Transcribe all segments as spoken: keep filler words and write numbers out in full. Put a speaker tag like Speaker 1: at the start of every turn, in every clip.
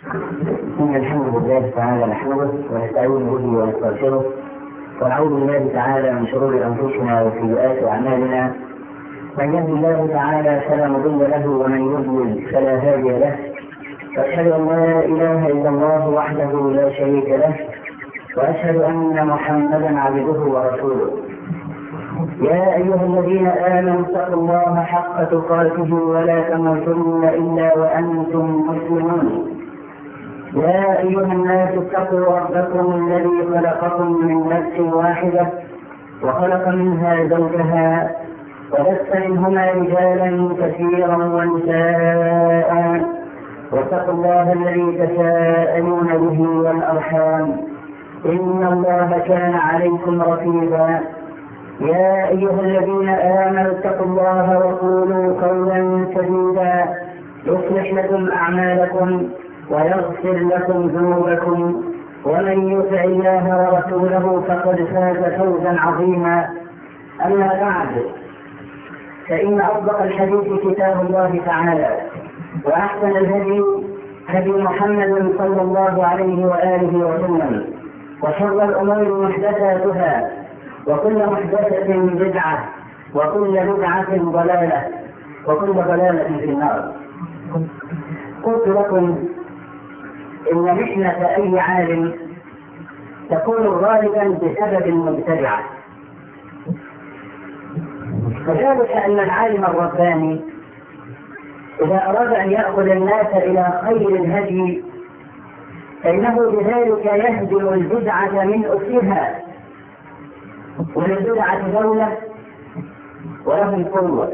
Speaker 1: إن الحمد لله تعالى نحمده ونستعين به ونستغفره ونعوذ بالله تعالى من شرور أنفسنا وسيئات أعمالنا. من يهد الله تعالى فلا مضل له ومن يضلل فلا هادي له. وأشهد أن لا إله إلا الله وحده لا شريك له وأشهد أن محمدا عبده ورسوله. يا أيها الذين آمنوا اتقوا الله حق تقاته ولا تموتن إلا وأنتم مسلمون. يا أيها الناس اتقوا ربكم الذي خلقكم من نفس واحدة وخلق منها زوجها وبث منهما رجالا كثيرا ونساء واتقوا الله الذي تساءلون به والأرحام إن الله كان عليكم رقيبا. يا أيها الذين آمنوا اتقوا الله وقولوا قولا سديدا يصلح لكم أعمالكم ويغفر لكم ذنوبكم ومن يطع الله ورسوله فقد فاز فوزا عظيما. أما بعد، فإن أصدق الحديث كتاب الله تعالى وأحسن الهدي هدي محمد صلى الله عليه وآله وسلم وشر الأمور محدثاتها وكل محدثة بدعة وكل بدعة ضلالة وكل ضلالة في النار. قلت لكم إن محنة أي عالم تكون غالبا بسبب المبتدعة، وذلك أن العالم الرباني إذا أراد أن يأخذ الناس إلى خير الهدي فإنه بذلك يهدم البدعة من أصلها، وللبدعة دولة ولهم قوة.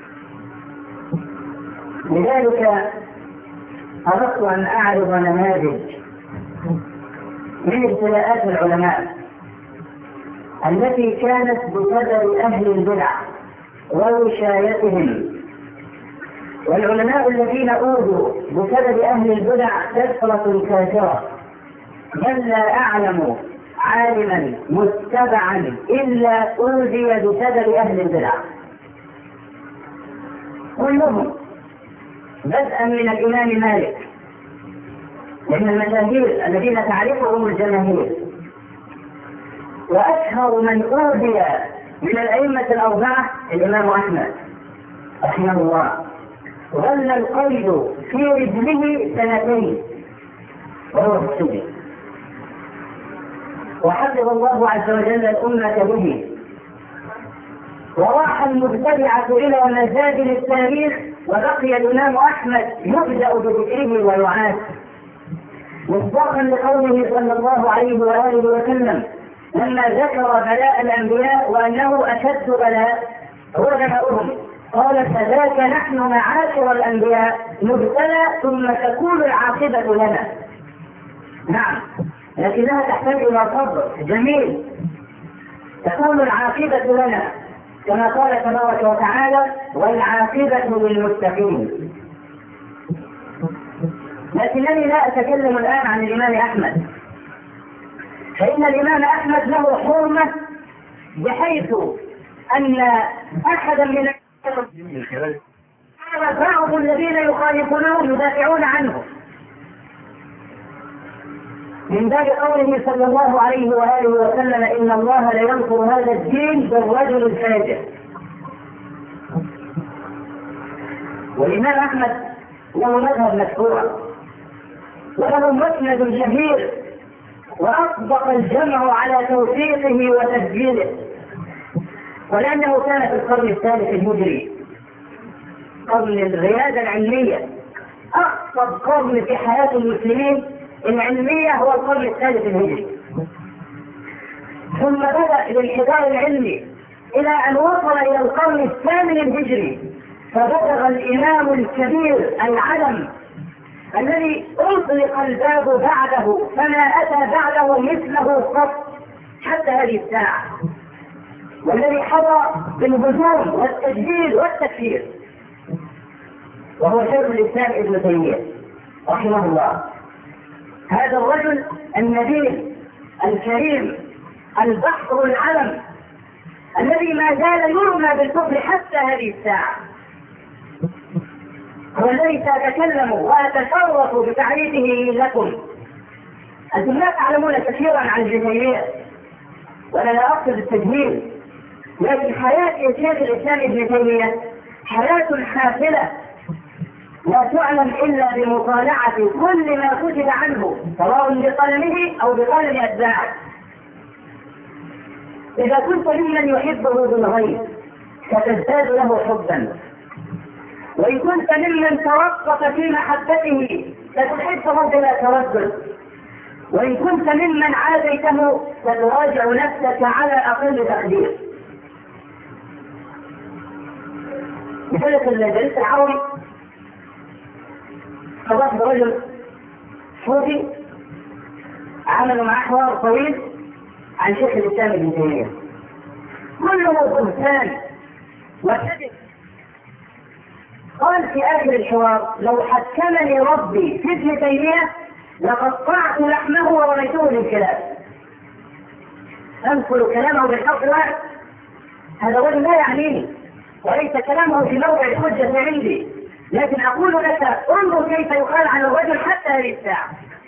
Speaker 1: لذلك أردت أن أعرض نماذج من ابتلاءات العلماء التي كانت بسبب أهل البدع ووشايتهم. والعلماء الذين أوذوا بسبب أهل البدع كثرة كثيرة، بل لا أعلم عالما متبعا إلا أوذي بسبب أهل البدع كلهم، بدءا من الإمام مالك من المشاهير الذين تعرفهم الجماهير، وأشهر من أوذي من الأئمة الأربعة الإمام أحمد رحمه الله، ظل القيد في رجله سنتين وهو في السجن، وحفظ الله عز وجل الأمة به. وراح المبتدعة إلى مزاجل التاريخ وبقي الإمام أحمد يبدأ بذكره ويعاد، مصداقا لقوله صلى الله عليه وآله وسلم لما ذكر بلاء الأنبياء وأنه أشد بلاء هو بلاؤهم، قال فذاك نحن معاشر الأنبياء نبتلى ثم تكون العاقبة لنا. نعم، لكنها تحتاج إلى صبر جميل، تكون العاقبة لنا كما قال تبارك وتعالى والعاقبة للمتقين. لكنني لا أتكلم الآن عن الإمام أحمد، فإن الإمام أحمد له حرمة بحيث أن أحدا من بعض الذين يخالفونه يدافعون عنه من باب قوله صلى الله عليه وآله وسلم إن الله لينصر هذا الدين بالرجل الفاجر. والإمام أحمد له مذهب مشهور وله مسند شهير، وأصدق الجمع على توثيقه وتسجيله، ولأنه كان في القرن الثالث الهجري، قرن الريادة العلمية، أقصد قرن في حياة المسلمين العلمية هو القرن الثالث الهجري. ثم بدأ الانحدار العلمي إلى أن وصل إلى القرن الثامن الهجري، فبلغ الإمام الكبير العلم الذي أطلق الباب بعده فما أتى بعده مثله قط حتى هذه الساعة، والذي حظى بالهجوم والتجديد والتكفير، وهو شيخ الإسلام ابن تيمية رحمه الله. هذا الرجل النبيل الكريم البحر العلم الذي ما زال يرمى بالكفر حتى هذه الساعة. هو الذي سأتكلم وأتشرف بتعريفه لكم. أنتم لا تعلمون كثيرا عن ابن تيمية، وأنا لا أقصد التجميل، لكن حياة شيخ الإسلام ابن تيمية حياة حافلة لا تعلم إلا بمطالعة كل ما كتب عنه سواء بقلمه أو بقلم أتباعه. إذا كنت ممن يحبه بالغيب ستزداد له حبا، وإن كنت ممن توقف في محبته ستحبه بلا تردد، وإن كنت ممن عاديته ستراجع نفسك على أقل تقدير. مثلث الجليس العربي صدق برجل صوفي عملوا معه حوار طويل عن شيخ الإسلام ابن تيمية، كله بهتان وكذب. قال في آخر الحوار: لو حكمني ربي في ابن تيمية لقطعت لحمه ورميته للكلاب. أنقل كلامه بالحق الواحد، هذا الرجل لا يعنيني وليس كلامه في موضع الحجة عندي، لكن أقول لك انظر كيف يقال عن الرجل حتى هذه الساعة.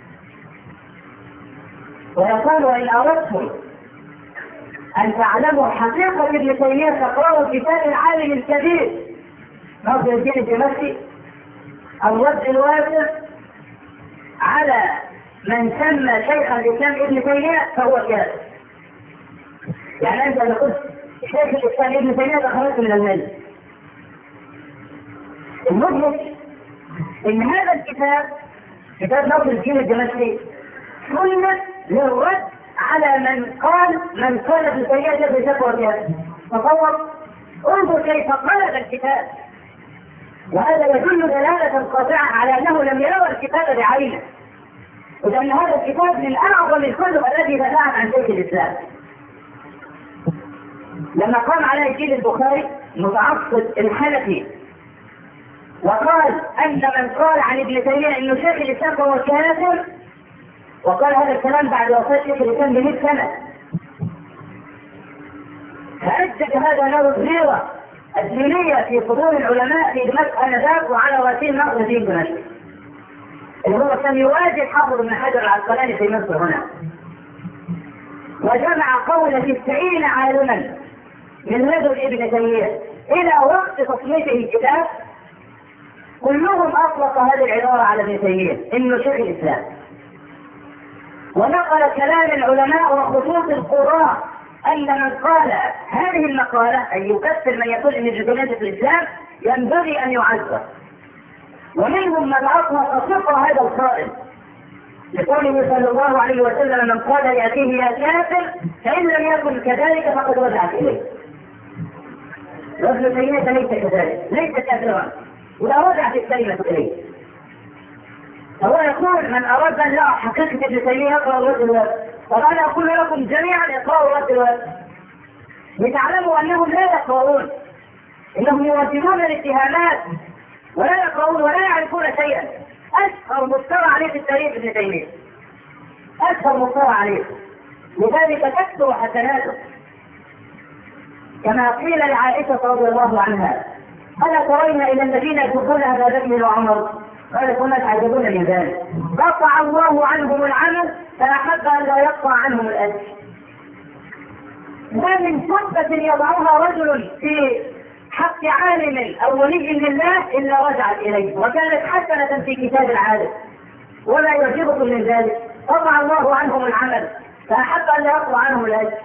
Speaker 1: ويقول: وإن أردتم أن تعلموا حقيقة ابن تيمية فاقرأوا كتاب العالم الكبير ناصر الدين الدمشقي الرد الواسع على من سمى شيخ الإسلام ابن تيمية فهو كاذب. يعني أنت لو قلت شيخ الإسلام ابن تيمية فخرجت من المال. المدهش إن هذا الكتاب كتاب ناصر الدين الدمشقي سنة للرد على من قال من قال ابن تيمية بشكوى كاذب. تصور، انظر كيف قلب الكتاب، وهذا يدل دلالة قاطعة على أنه لم يرى الكتاب بعينه، وأن هذا الكتاب من أعظم الكتب التي دفعت عن شيخ الإسلام. لما قام على الجيل البخاري متعصب الحنفي وقال أن من قال عن ابن تيمية إنه شيخ الإسلام فهو كافر، وقال هذا الكلام بعد وفاة شيخ الإسلام بمئة سنة، فأجد هذا له الغيرة الدينية في صدور العلماء في دمشق آنذاك وعلى راسين ناصر الدين دمشق، اللي هو كان يواجه حافظ بن حجر العسقلاني في مصر هنا، وجمع قول تسعين عالما من لدن ابن تيمية إلى وقت تصنيفه الكتاب، كلهم أطلق هذه العبارة على ابن تيمية إنه شيخ الإسلام، ونقل كلام العلماء وخصوص القراء أن من قال هذه المقالة أي يكفر من يقول إن ابن تيمية في الإسلام ينبغي أن يعذر، ومنهم من أطلق صفة هذا القائل لقوله صلى الله عليه وسلم: من قال يأتيه يا كافر فإن لم يكن كذلك فقد رجعت إليه. وابن تيمية ليس كذلك، ليس كافرا، ولا رجعت الكلمة إليه. فهو يقول: من أراد أن يرى حقيقة ابن تيمية يقرأ الرد الواسع. طبعا أنا أقول لكم جميعا اقرأوا الرد الواسع لتعلموا أنهم لا يقرؤون، إنهم يوجهون الاتهامات ولا يقرؤون ولا يعرفون شيئا. أشهر مفترى عليه في التاريخ ابن تيمية، أشهر مفترى عليه، لذلك تكثر حسناته. كما قيل لعائشة رضي الله عنها: ألا ترين إلى الذين يحبون أبا بكر وعمر؟ قالت: وما تعجبون من ذلك؟ قطع الله عنهم العمل فأحب أن لا يقطع عنهم الأجر. ما من شبة يضعها رجل في حق عالم أو ولي لله إلا رجعت إليه، وكانت حسنة في كتاب العالم. ولا يعجبكم من ذلك؟ قطع الله عنهم العمل فأحب أن لا يقطع عنهم الأجر.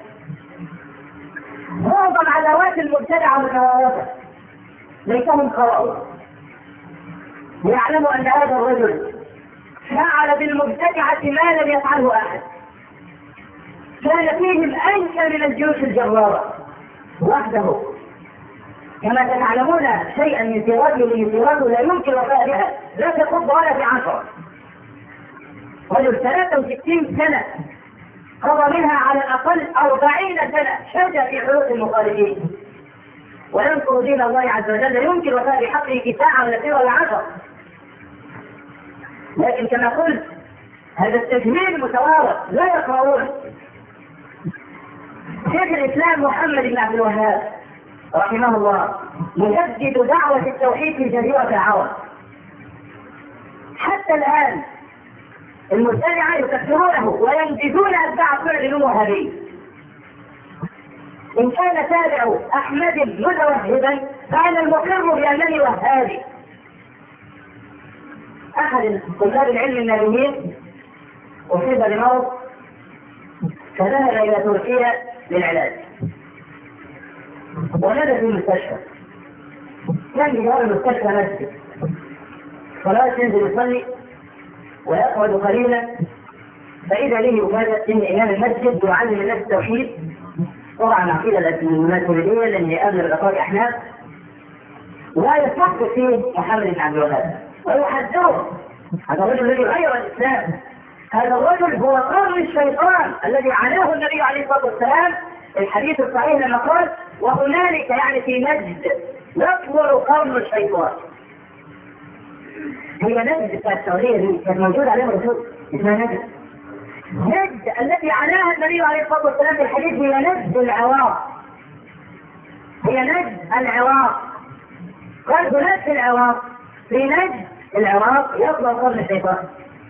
Speaker 1: معظم عداوات المبتدعة متوارثة، ليسهم قرأوا ليعلموا أن هذا الرجل فعل بالمبتدعة ما لم يفعله أحد، كان فيهم أنشى من الجيوش الجرارة وحده. كما تعلمون شيئا من سيرته من سيرته لا يمكن وفاء بها، لا تخض ولا في عشرة. رجل ثلاثة وستين سنة قضى منها على الأقل أربعين سنة شجع في حروف المخالفين، وينصر دين الله عز وجل لا يمكن وفاء بحقه في ساعة ولا في ولا عشر. لكن كما قلت هذا التجميل متوارث، لا يقرؤون. شيخ الإسلام محمد بن عبد الوهاب رحمه الله مجدد دعوة التوحيد في جزيرة العرب، حتى الآن المبتدعة يكفرونه وينجزون أتباع الطلع الوهابي. إن كان تابع أحمد متوهبا فأنا المقر بأنني وهابي. أحد طلاب العلم النابهين أصيب بمرض فذهب إلى تركيا للعلاج ونزل في المستشفى. كان بجوار المستشفى مسجد صلاة ينزل يصلي ويقعد قليلا فإذا به يفاجأ إن إمام المسجد يعلم الناس التوحيد، طبعا عقيدة الماتريدية لأن قبل الأطار أحناف، ولا يفكر فيه محمد بن عبد الوهاب ويحذره. هذا الرجل الذي غير الإسلام، هذا الرجل هو قرن الشيطان الذي عناه النبي عليه الصلاة والسلام الحديث الصحيح لما قال وهنالك يعني في نجد يكبر قرن الشيطان. هي نجد بتاعت السعودية دي كانت موجودة عليها الرسول اسمها نجد. نجد التي عناها النبي عليه الصلاة والسلام في الحديث هي نجد العراق، هي نجد العراق. قال هناك في العراق في نجد العراق يكبر قرن الشيطان.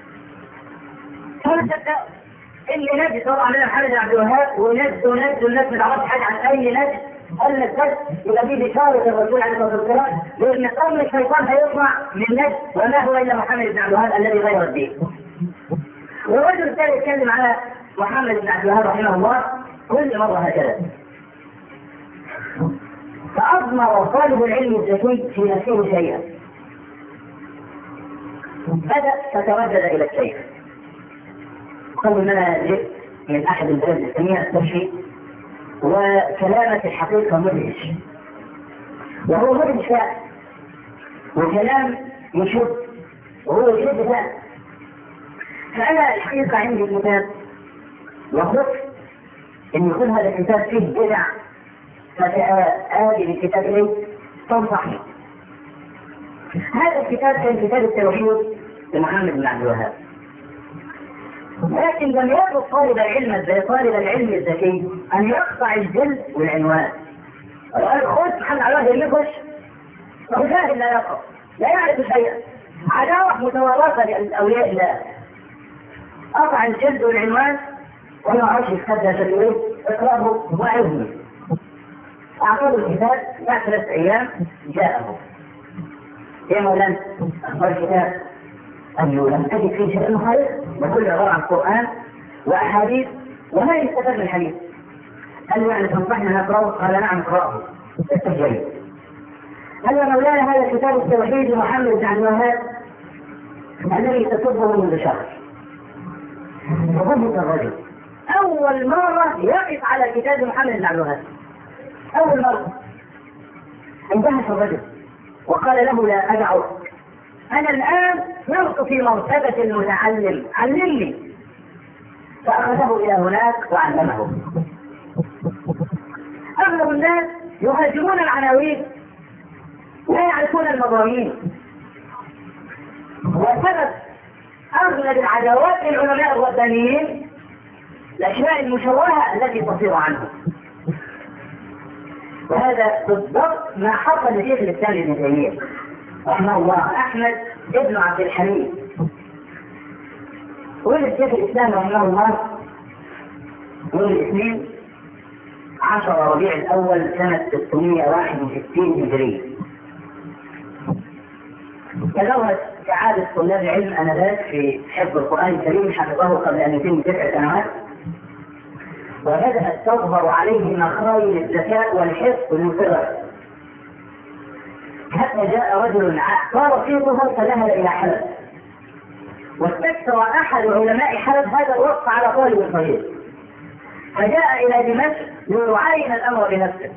Speaker 1: فلا تصدق اللي نجد طبعا لنا محمد بن عبد الوهاب ونجد ونجد ونجد ما تعرفش حاجة عن أي نجد قال لك يبقى دي بشارة الرسول عليه الصلاة والسلام لأن قرن الشيطان هيطلع من نجد وما هو إلا محمد بن عبد الوهاب الذي غير الدين. والرجل الثاني يتكلم على محمد بن عبد الوهاب رحمه الله كل مرة هكذا. فأضمر طالب العلم الذكي في نفسه شيئا، بدأ تتردد إلى الشيخ. قال إن أنا جئت من أحد البلاد الإسلامية أستشفي وكلامك الحقيقة مدهش، وهو مدهش فعلا وكلام يشد وهو يشد فعلا. فأنا الحقيقة عندي الكتاب وخفت أن يكون هذا الكتاب فيه بدع فآتي بالكتاب إليه تنصحني. هذا الكتاب كان كتاب التوحيد لمحمد بن عبد الوهاب، لكن لم يطلب طالب العلم طالب العلم الذكي أن يقطع الجلد والعنوان. قال خذ محمد عبد الوهاب يخش وجاهل لا يقرأ لا يعرف شيئا، عداوة متوارثة لأولياء الله. قطع الجلد والعنوان وما عرفش يتخدى شكله اقرأه وعظني. أعطاه الكتاب بعد ثلاث أيام جاءه يا مولانا أخبار الكتاب أنه لم أجد فيه شيء مخالف وكل عبارة عن القرآن وأحاديث وما يستفاد من الحديث. قال له يعني تنصحنا نقرأه؟ قال نعم اقرأه استجيب. قال يا مولانا هذا كتاب التوحيد لمحمد بن عبد الوهاب الذي تسبه منذ شهر. وضبط الرجل أول مرة يقف على كتاب محمد بن عبد الوهاب، أول مرة اندهش الرجل وقال له لا أدعك، أنا الآن صرت في مرتبة المتعلم علمني. فأخذه إلى هناك وعلمه. أغلب الناس يهاجمون العناوين لا يعرفون المضامين، وسبب أغلب العداوات للعلماء الربانيين الأشياء المشوهة التي تصير عنه. وهذا بالضبط ما حصل لشيخ الإسلام ابن تيمية رحمه الله أحمد ابن عبد الحليم. ولد شيخ الإسلام رحمه الله يوم الاثنين عشر ربيع الأول سنة ستمائة وواحد وستين هجرية. تزوج كعادة طلاب العلم آنذاك في حفظ القرآن الكريم، حفظه قبل أن يتم تسع سنوات، وبدأت تظهر عليه مخايل الذكاء والحفظ من صغره، حتى جاء رجل صار صيته فذهب إلى حلب، واستكثر أحد علماء حلب هذا الوصف على طالب صغير، فجاء إلى دمشق ليعاين الأمر بنفسه.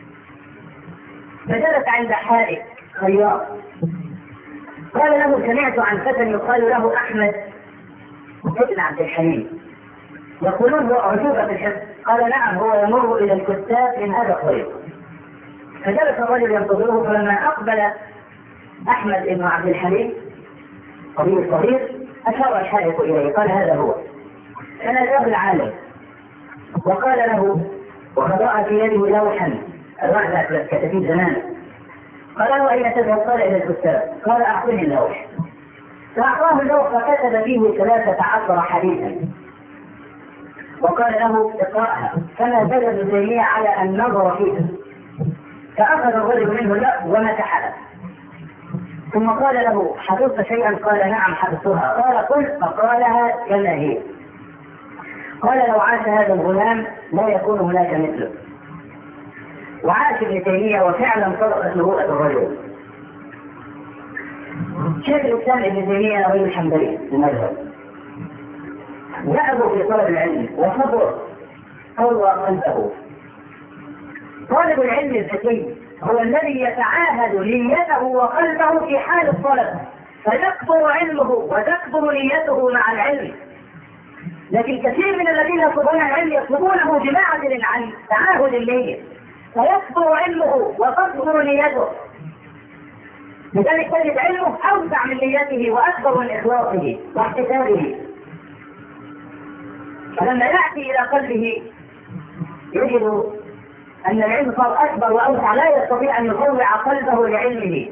Speaker 1: فجلس عند حائط خياط قال له سمعت عن فتى يقال له أحمد ابن عبد الحليم يقولون هو عجوبة في الحفظ. قال نعم هو يمر إلى الكتاب من هذا الطريق. فجلس الرجل ينتظره، فلما أقبل أحمد بن عبد الحليم صغير صغير أشار الحائط إليه قال هذا هو. فناداه العالم وقال له وخضع في يده لوحا الوحدة كتبين زمان. قال له أين تذهب؟ قال إلى الكتاب. قال أعطني اللوح. فأعطاه اللوح فكتب فيه ثلاثة عشر حديثا وقال له اقرأها، فما زال ابن تيمية على أن نظر فيها، فأخذ الرجل منه اللوح ومسحها، ثم قال له حفظت شيئا؟ قال نعم حفظتها. قال قل، فقالها كما هي. قال لو عاش هذا الغلام لا يكون هناك مثله. وعاش ابن تيمية وفعلا صدقت نبوءة الرجل. شيخ الإسلام ابن تيمية رجل حنبلي المذهب، ذهبوا في طلب العلم وصبر قوى قلبه. طالب العلم الذكي هو الذي يتعاهد نيته وقلبه في حال الطلب، فيكبر علمه وتكبر نيته مع العلم. لكن كثير من الذين يطلبون العلم يطلبونه بمعزل عن تعاهد النية، فيكبر علمه وتكبر نيته، لذلك تجد علمه أوسع من نيته وأكبر من إخلاصه واحتسابه. فلما يأتي إلى قلبه يجد أن العلم صار أكبر وأوسع، لا يستطيع أن يطوع قلبه لعلمه،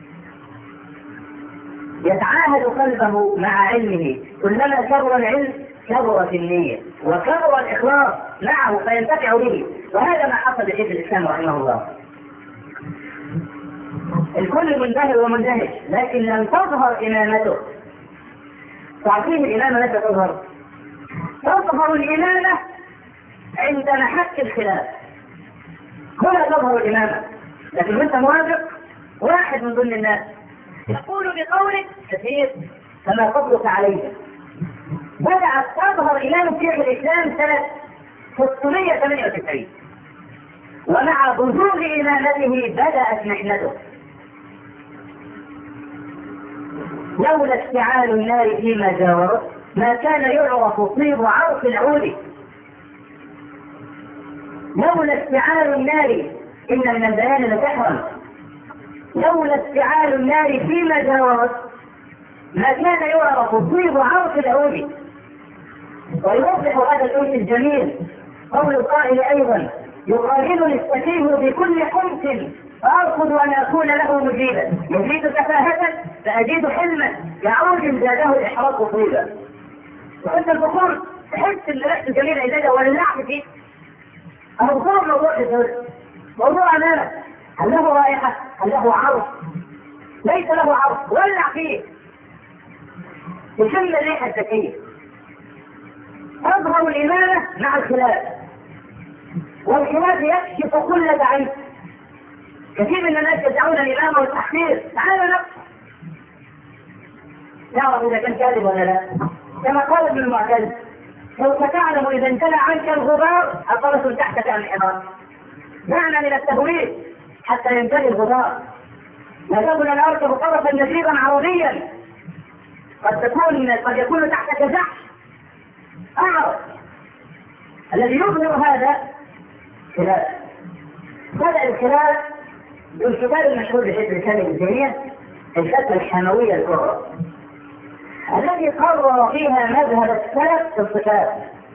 Speaker 1: يتعاهد قلبه مع علمه. كلما كبر العلم كبرت النية وكبر الإخلاص معه فينتفع به. وهذا ما حصل لشيخ الإسلام رحمه الله. الكل منبهر ومندهش، لكن لم تظهر إمامته. تعرفين الإمامة متى تظهر؟ تظهر الإمامة عند محك الخلاف، هنا تظهر الإمامة. لكن أنت موافق واحد من ضمن الناس يقول بقولك كثير فما فضلك عليه. بدأت تظهر إمامة شيخ الإسلام سنة ستمائة وثمانية وتسعين، ومع بزوغ إمامته بدأت محنته. لولا اشتعال النار فيما جاورت ما كان يعرف طيب عرف العود. لولا اشتعال النار، إن من البيان لسحرا، لولا اشتعال النار فيما جاورت ما كان يعرف طيب عرف العود. ويوضح هذا الأنس الجميل قول القائل أيضا: يقابلني السفيه بكل حمس فأرفض أن أكون له مجيبا، يزيد تفاهة فأزيد حلما، يعود زاده الإحراق طيبا. وأنت البخور تحس ان ريحته جميله ازاي ولعت فيه. البخور موضوع جدول، موضوع امامك، هل له رائحه؟ هل له عرض؟ ليس له عرض، ولع فيه تشم الريحه الذكيه. تظهر الامامه مع الخلاف، والخلاف يكشف كل ضعيف. كثير من الناس يدعون الامامه والتحقير، تعال نقص تعرف اذا كان كاذب ولا لا. كما قال ابن المعتز: سوف تعلم اذا امتلأ عنك الغبار أطرس تحتك الانحدار. معنى من التهويل حتى يمتلئ الغبار. لا تكن ان اركب طرفا نجيبا عرضيا، قد تكون قد يكون تحتك زحف اعرض. الذي يظهر هذا خلاف. بدأ الخلاف بالكتاب المشهور بشكل الكلمة الدينية، الفتوى الحموية الكبرى، الذي قرر فيها مذهب السلف في الصفات،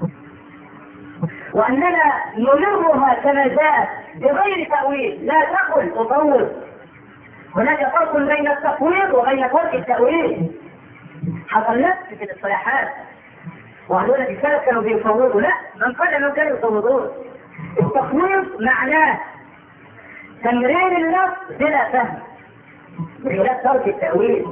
Speaker 1: وأننا نمرها كما جاءت بغير تأويل. لا تقل تطور، هناك فرق بين التفويض وبين فرق التأويل. حصل نفس في الاصطلاحات، وهذول السلف كانوا بيفوضوا، لا، من قال انهم كانوا يفوضون. التفويض معناه تمرير اللفظ بلا فهم بخلاف ترك التأويل.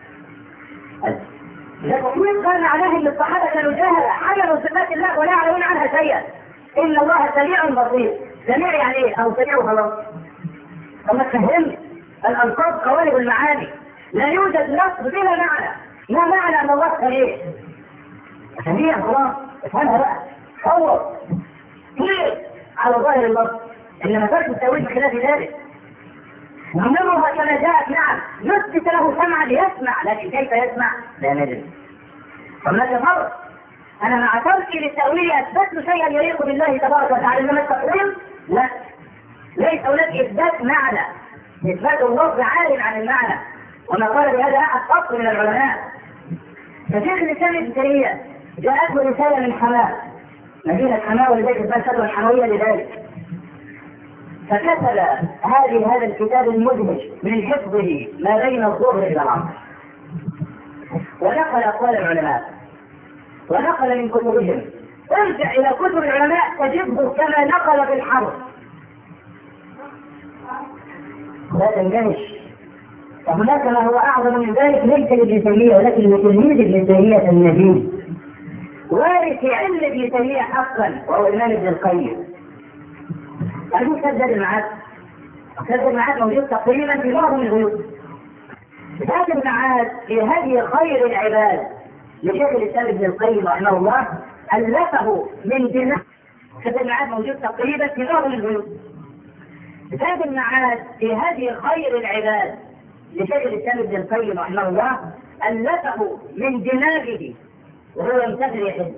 Speaker 1: التفويض كان معناه ان الصحابه كانوا جهله، حملوا صفات الله ولا يعلمون عنها شيئا. ان الله سميع بصير. سميع يعني ايه؟ او سميع وخلاص. فما تفهمت الالفاظ قوالب المعاني، لا يوجد لفظ بلا معنى. ما معنى ان الله سميع؟ سميع خلاص، افهمها بقى. صور كيف على ظاهر اللفظ، انما ترك التأويل بخلاف ذلك. نمرها كما جاءت، نعم، نثبت له سمعا ليسمع، لكن كيف يسمع؟ لا ندري. هناك فرق. انا مع تركي للتأويل اثبت شيئا يليق بالله تبارك وتعالى، انما التقويم لا، ليس هناك اثبات معنى، اثبات اللفظ عالم عن المعنى، وما قال بهذا احد فصل من العلماء. فشيخ الاسلام ابن تيمية جاءته رسالة من حماه، مدينة حماه، ولذلك الفتوى الحموية لذلك. فكتب هذه هذا الكتاب المدهش من حفظه ما بين الظهر الى العصر. ونقل أقوال العلماء ونقل من كتبهم. ارجع إلى كتب العلماء تجده كما نقل في الحرب. لا تندهش. وهناك ما هو أعظم من ذلك ليس لابن تيمية ولكن لتلميذ ابن تيمية النبي وارث علم ابن تيمية حقا وهو الإمام ابن القيم. أبو سدد المعاد سدد المعاد موجود تقريبا في معظم البيوت. سدد المعاد في هدي خير العباد لشيخ الإسلام ابن القيم رحمه الله ألفه من دماء. سدد المعاد موجود تقريبا في معظم البيوت. سدد المعاد في هدي خير العباد لشيخ الإسلام ابن القيم رحمه الله ألفه من دماغه وهو يمتثل يحب.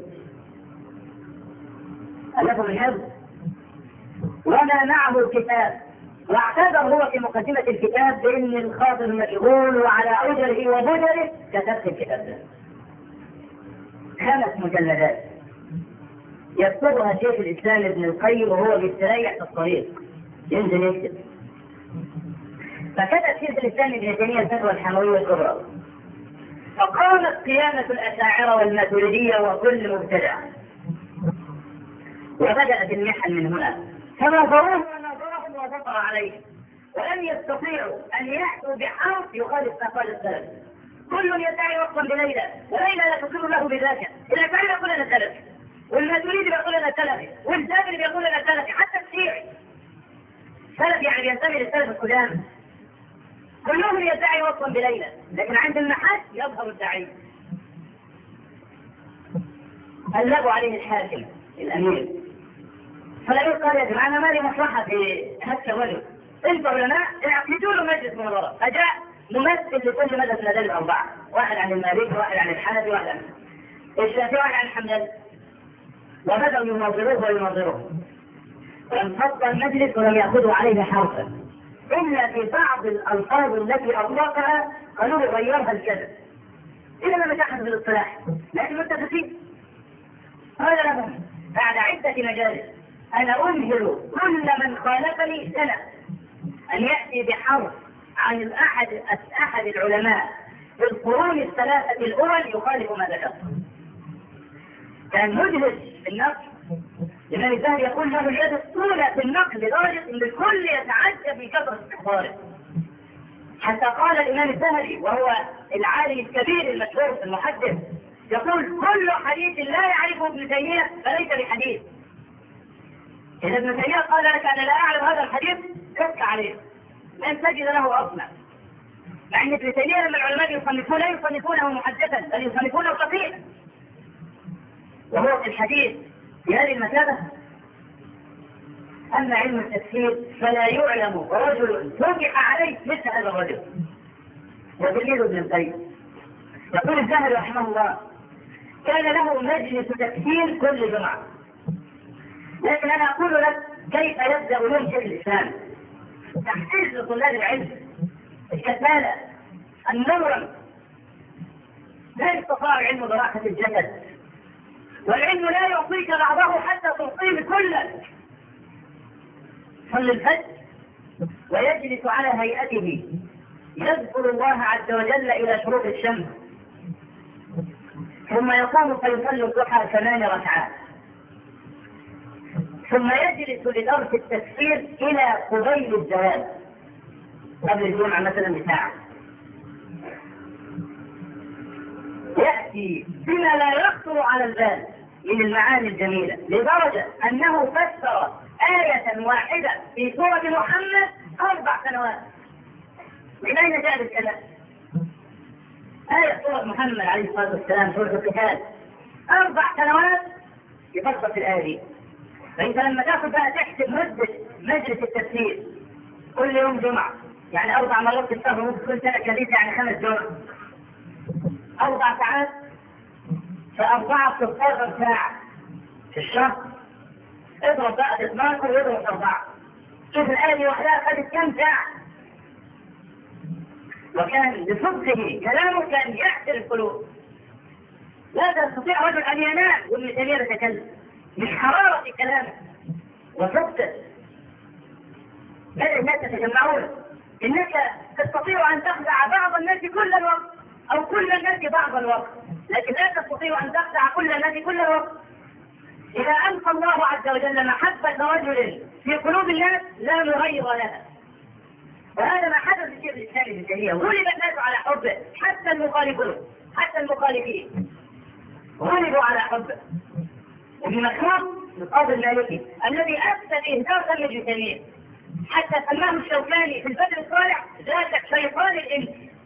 Speaker 1: ألفه من حفظ وما معه الكتاب، واعتذر هو في مقدمة الكتاب بأن الخاطر مشغول وعلى أجره وبجره كتبت الكتاب ده. خمس مجلدات يكتبها شيخ الإسلام ابن القيم وهو بيستريح في الطريق ينزل يكتب. فكتب شيخ الإسلام ابن تيمية الفتوى الحموية الكبرى، فقامت قيامة الأشاعرة والماتريدية وكل مبتدع، وبدأت المحن من هنا، فنظروه ونظرهم وفطر عليه، ولم يستطيعوا أن يأتوا بحرف يخالف ما قال السلف. كل يدعي وقفا بليلى وليلى لا تقر له بذاك، الأشاعرة يقول لنا سلف، والماتريدي بيقول لنا سلفي، والجابري بيقول لنا سلفي، حتى الشيعي سلف يعني ينتمي للسلف القدام. كلهم يدعي وقفا بليلى، لكن عند المحك يظهر الدعي. قلبوا عليه الحاكم الأمير، فالأمير قال يا جماعة أنا مالي مصلحة في هكا ولد، انتوا علماء اعقدوا له مجلس مناظرة. فجاء ممثل لكل مذهب من هذول الأربعة، واحد عن المالكي واحد عن الحنفي واحد عن الشافعي واحد عن الحنبلي، وبدأوا يناظروه ويناظروه. وانفض المجلس ولم يأخذوا عليه حرفا إلا في بعض الألفاظ التي أطلقها قالوا له غيرها الكذب، إلا ما متاحت بالاصطلاح لكن متفقين. قال لهم بعد عدة مجالس أنا أنهل كل من خالفني سنة أن يأتي بحرف عن أحد أحد العلماء في القرون الثلاثة الأول يخالف ما ذكرت. كان مجلس في النقل. الإمام الذهبي يقول له اليد الطولة في النقل لدرجة أن الكل يتعجب من كثرة استحضاره. حتى قال الإمام الذهبي وهو العالم الكبير المشهور في المحدث يقول كل حديث لا يعرفه ابن تيمية فليس بحديث. إذا ابن تيمية قال لك أنا لا أعلم هذا الحديث كفك عليه لن تجد له أصلا. مع أن ابن تيمية لما العلماء يصنفون لا يصنفونه محدثا بل يصنفونه فقيه، وهو في الحديث في هذه المثابة. أما علم التفسير فلا يعلم رجل وقع عليه مثل هذا الرجل وتلميذ ابن القيم. يقول الذهبي رحمه الله كان له مجلس تفسير كل جمعة. لكن أنا أقول لك كيف يبدأ يوم شيخ الإسلام تحفيز لطلاب العلم الكسالى النورم. لا يستطاع علم براحة الجسد، والعلم لا يعطيك بعضه حتى تعطيه كله. صلى الفجر ويجلس على هيئته يذكر الله عز وجل إلى شروق الشمس، ثم يقوم فيصلي الضحى ثمان ركعات، ثم يجلس لدرس التفسير إلى قبيل الزوال قبل الجمعة مثلا بساعة. يأتي بما لا يخطر على البال من المعاني الجميلة لدرجة أنه فسر آية واحدة في سورة محمد أربع سنوات. من أين جاء الكلام؟ آية سورة محمد عليه الصلاة والسلام سورة القتال أربع سنوات يفسر في الآية دي. فأنت لما تأخذ بقى تحسب مدة مجلس التفسير كل يوم جمعة يعني أربع مرات في الشهر، ممكن كل سنة كذلك يعني خمس جمع أربع ساعات فأربعة ستاشر ساعة في الشهر. اضرب بقى اثناشر واضرب أربعة، شوف الآية وحدها خدت كم ساعة. وكان بصدقه كلامه كان يحسر القلوب. لا تستطيع رجل أن ينام وابن تيمية يتكلم من حرارة كلامه وصدقه. بدأ الناس يتجمعون، إنك تستطيع أن تخدع بعض الناس كل الوقت
Speaker 2: أو كل الناس بعض الوقت، لكن لا تستطيع أن تخدع كل الناس كل الوقت. إذا ألقى الله عز وجل محبة رجل في قلوب الناس لا مغير لها، وهذا ما حدث في شيخ الإسلام ابن تيمية. غلب الناس على حبه، حتى المخالفون حتى المخالفين غلبوا على حبه. ابن مسعود القاضي المالكي الذي أفتى بإهدار دم ابن تيمية حتى سماه الشوكاني في البدر الصالح ذاك شيطان الإنس،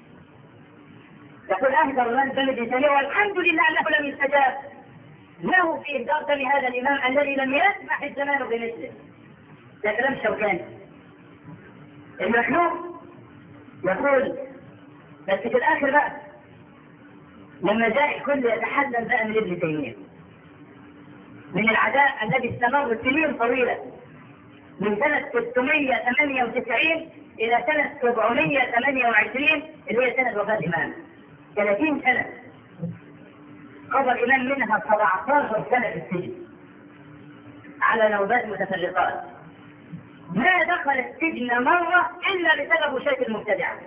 Speaker 2: يقول أهدر من دم ابن تيمية والحمد لله أنه لم يستجاب له في إهدار دم هذا الإمام الذي لم يسمح الزمان بمثله. ده كلام الشوكاني. المخلوق يقول بس في الآخر بقى لما جاء الكل يتحلل بقى من ابن تيمية من العداء الذي استمر سنين طويلة من سنة ستمائة وثمانية وتسعين إلى سنة سبعمائة وثمانية وعشرين اللي هي سنة وفاة الإمام، ثلاثين سنة قضى الإمام منها سبعة عشر سنة في السجن على نوبات متفرقات. ما دخل السجن مرة إلا بسبب وشاة المبتدعة.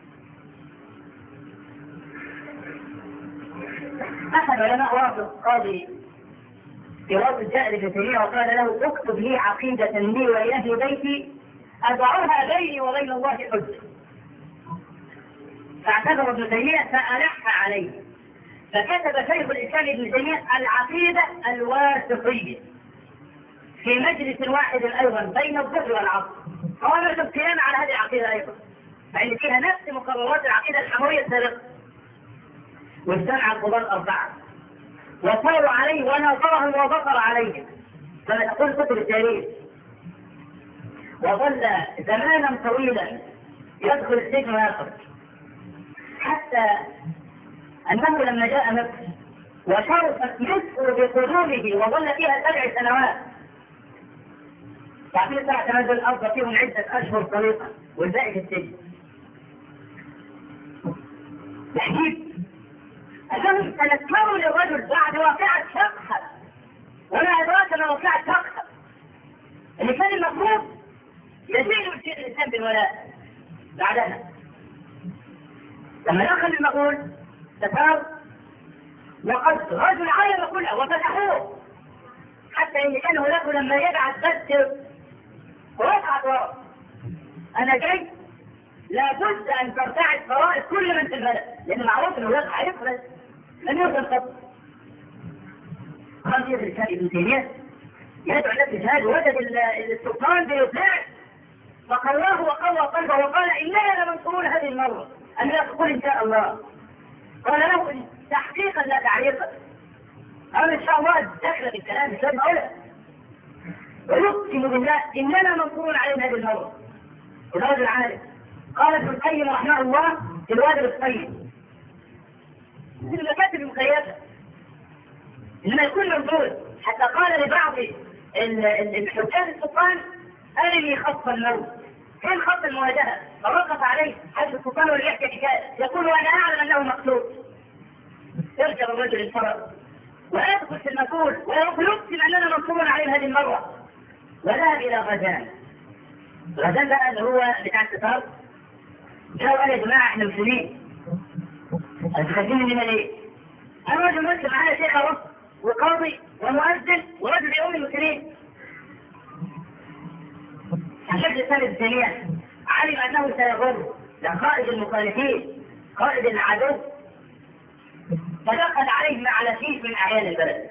Speaker 2: أحد علماء واسط قاضي في واسط جاء لابن تيمية وقال له اكتب لي عقيدة لي ولأهل بيتي أضعها بيني وبين الله حجة. فاعتذر ابن تيمية فألح عليه، فكتب شيخ الإسلام ابن تيمية العقيدة الواسطية في مجلس واحد أيضا بين الظهر والعصر. قامت القيام على هذه العقيدة أيضا، فإن فيها نفس مقررات العقيدة الحموية السابقة. واجتمع القضاة الأربعة وصاروا عليه وناصرهم وبصر عليهم كما تقول كتب التاريخ، وظل زمانا طويلا يدخل السجن ويخرج، حتى أنه لما جاء مصر وشرفت مصر بقدومه وظل فيها سبع سنوات. تعطيه ساعة تنزل الأرض فيهم عدة أشهر طريقة والباقي في السجن. تحديد أنهم تذكروا للرجل بعد واقعة شقحة، وما أدراك ما واقعة شقحة اللي كان المفروض يزيد الشيخ الإسلام بالولاء بعدها. لما دخل المقول تفار وقد رجل عين كله وفتحوه حتى إن كان هناك لما يبعث بس ويبعث وراء أنا جاي لابد أن ترتعد فرائض كل من في البلد، لأن معروف أنه يقع يفرز لم يوصل قط. قام شيخ الإسلام ابن تيمية يدعو الناس الجهاد ووجد السلطان بيطلع فقواه وقوى قلبه وقال إننا لمنصورون هذه المرة أن لا تقول إن شاء الله. قال له تحقيقا لا تعليقا، قال إن شاء الله دخل في الكلام الإسلام أولا ويقسم بالله إننا منصورون علينا هذه المرة. الرجل عالم قال ابن القيم رحمه الله في الوادي الطيب في المكاتب المقيدة إنما يكون موجود، حتى قال لبعض الحجاج السلطان أرني خط الموت، فين خط المواجهة؟ فوقف عليه حج السلطان واللي يحكي حكاية يقول وأنا أعلم أنه مقتول. يرجع الرجل الفرد ويدخل في المسؤول ويقول يقسم أننا منصورون عليه هذه المرة، وذهب إلى غزان. غزان بقى اللي هو بتاع الستار جاءوا قال يا جماعة احنا مسلمين هتخليني مننا ليه؟ أنا رجل مسلم معايا شيخ أهو وقاضي ومؤذن ورجل يوم المسلمين. الشيخ الإسلام ابن تيمية علم أنه سيغر لقائد المخالفين قائد العدو، فدخل عليه مع لفيف من أعيان البلد.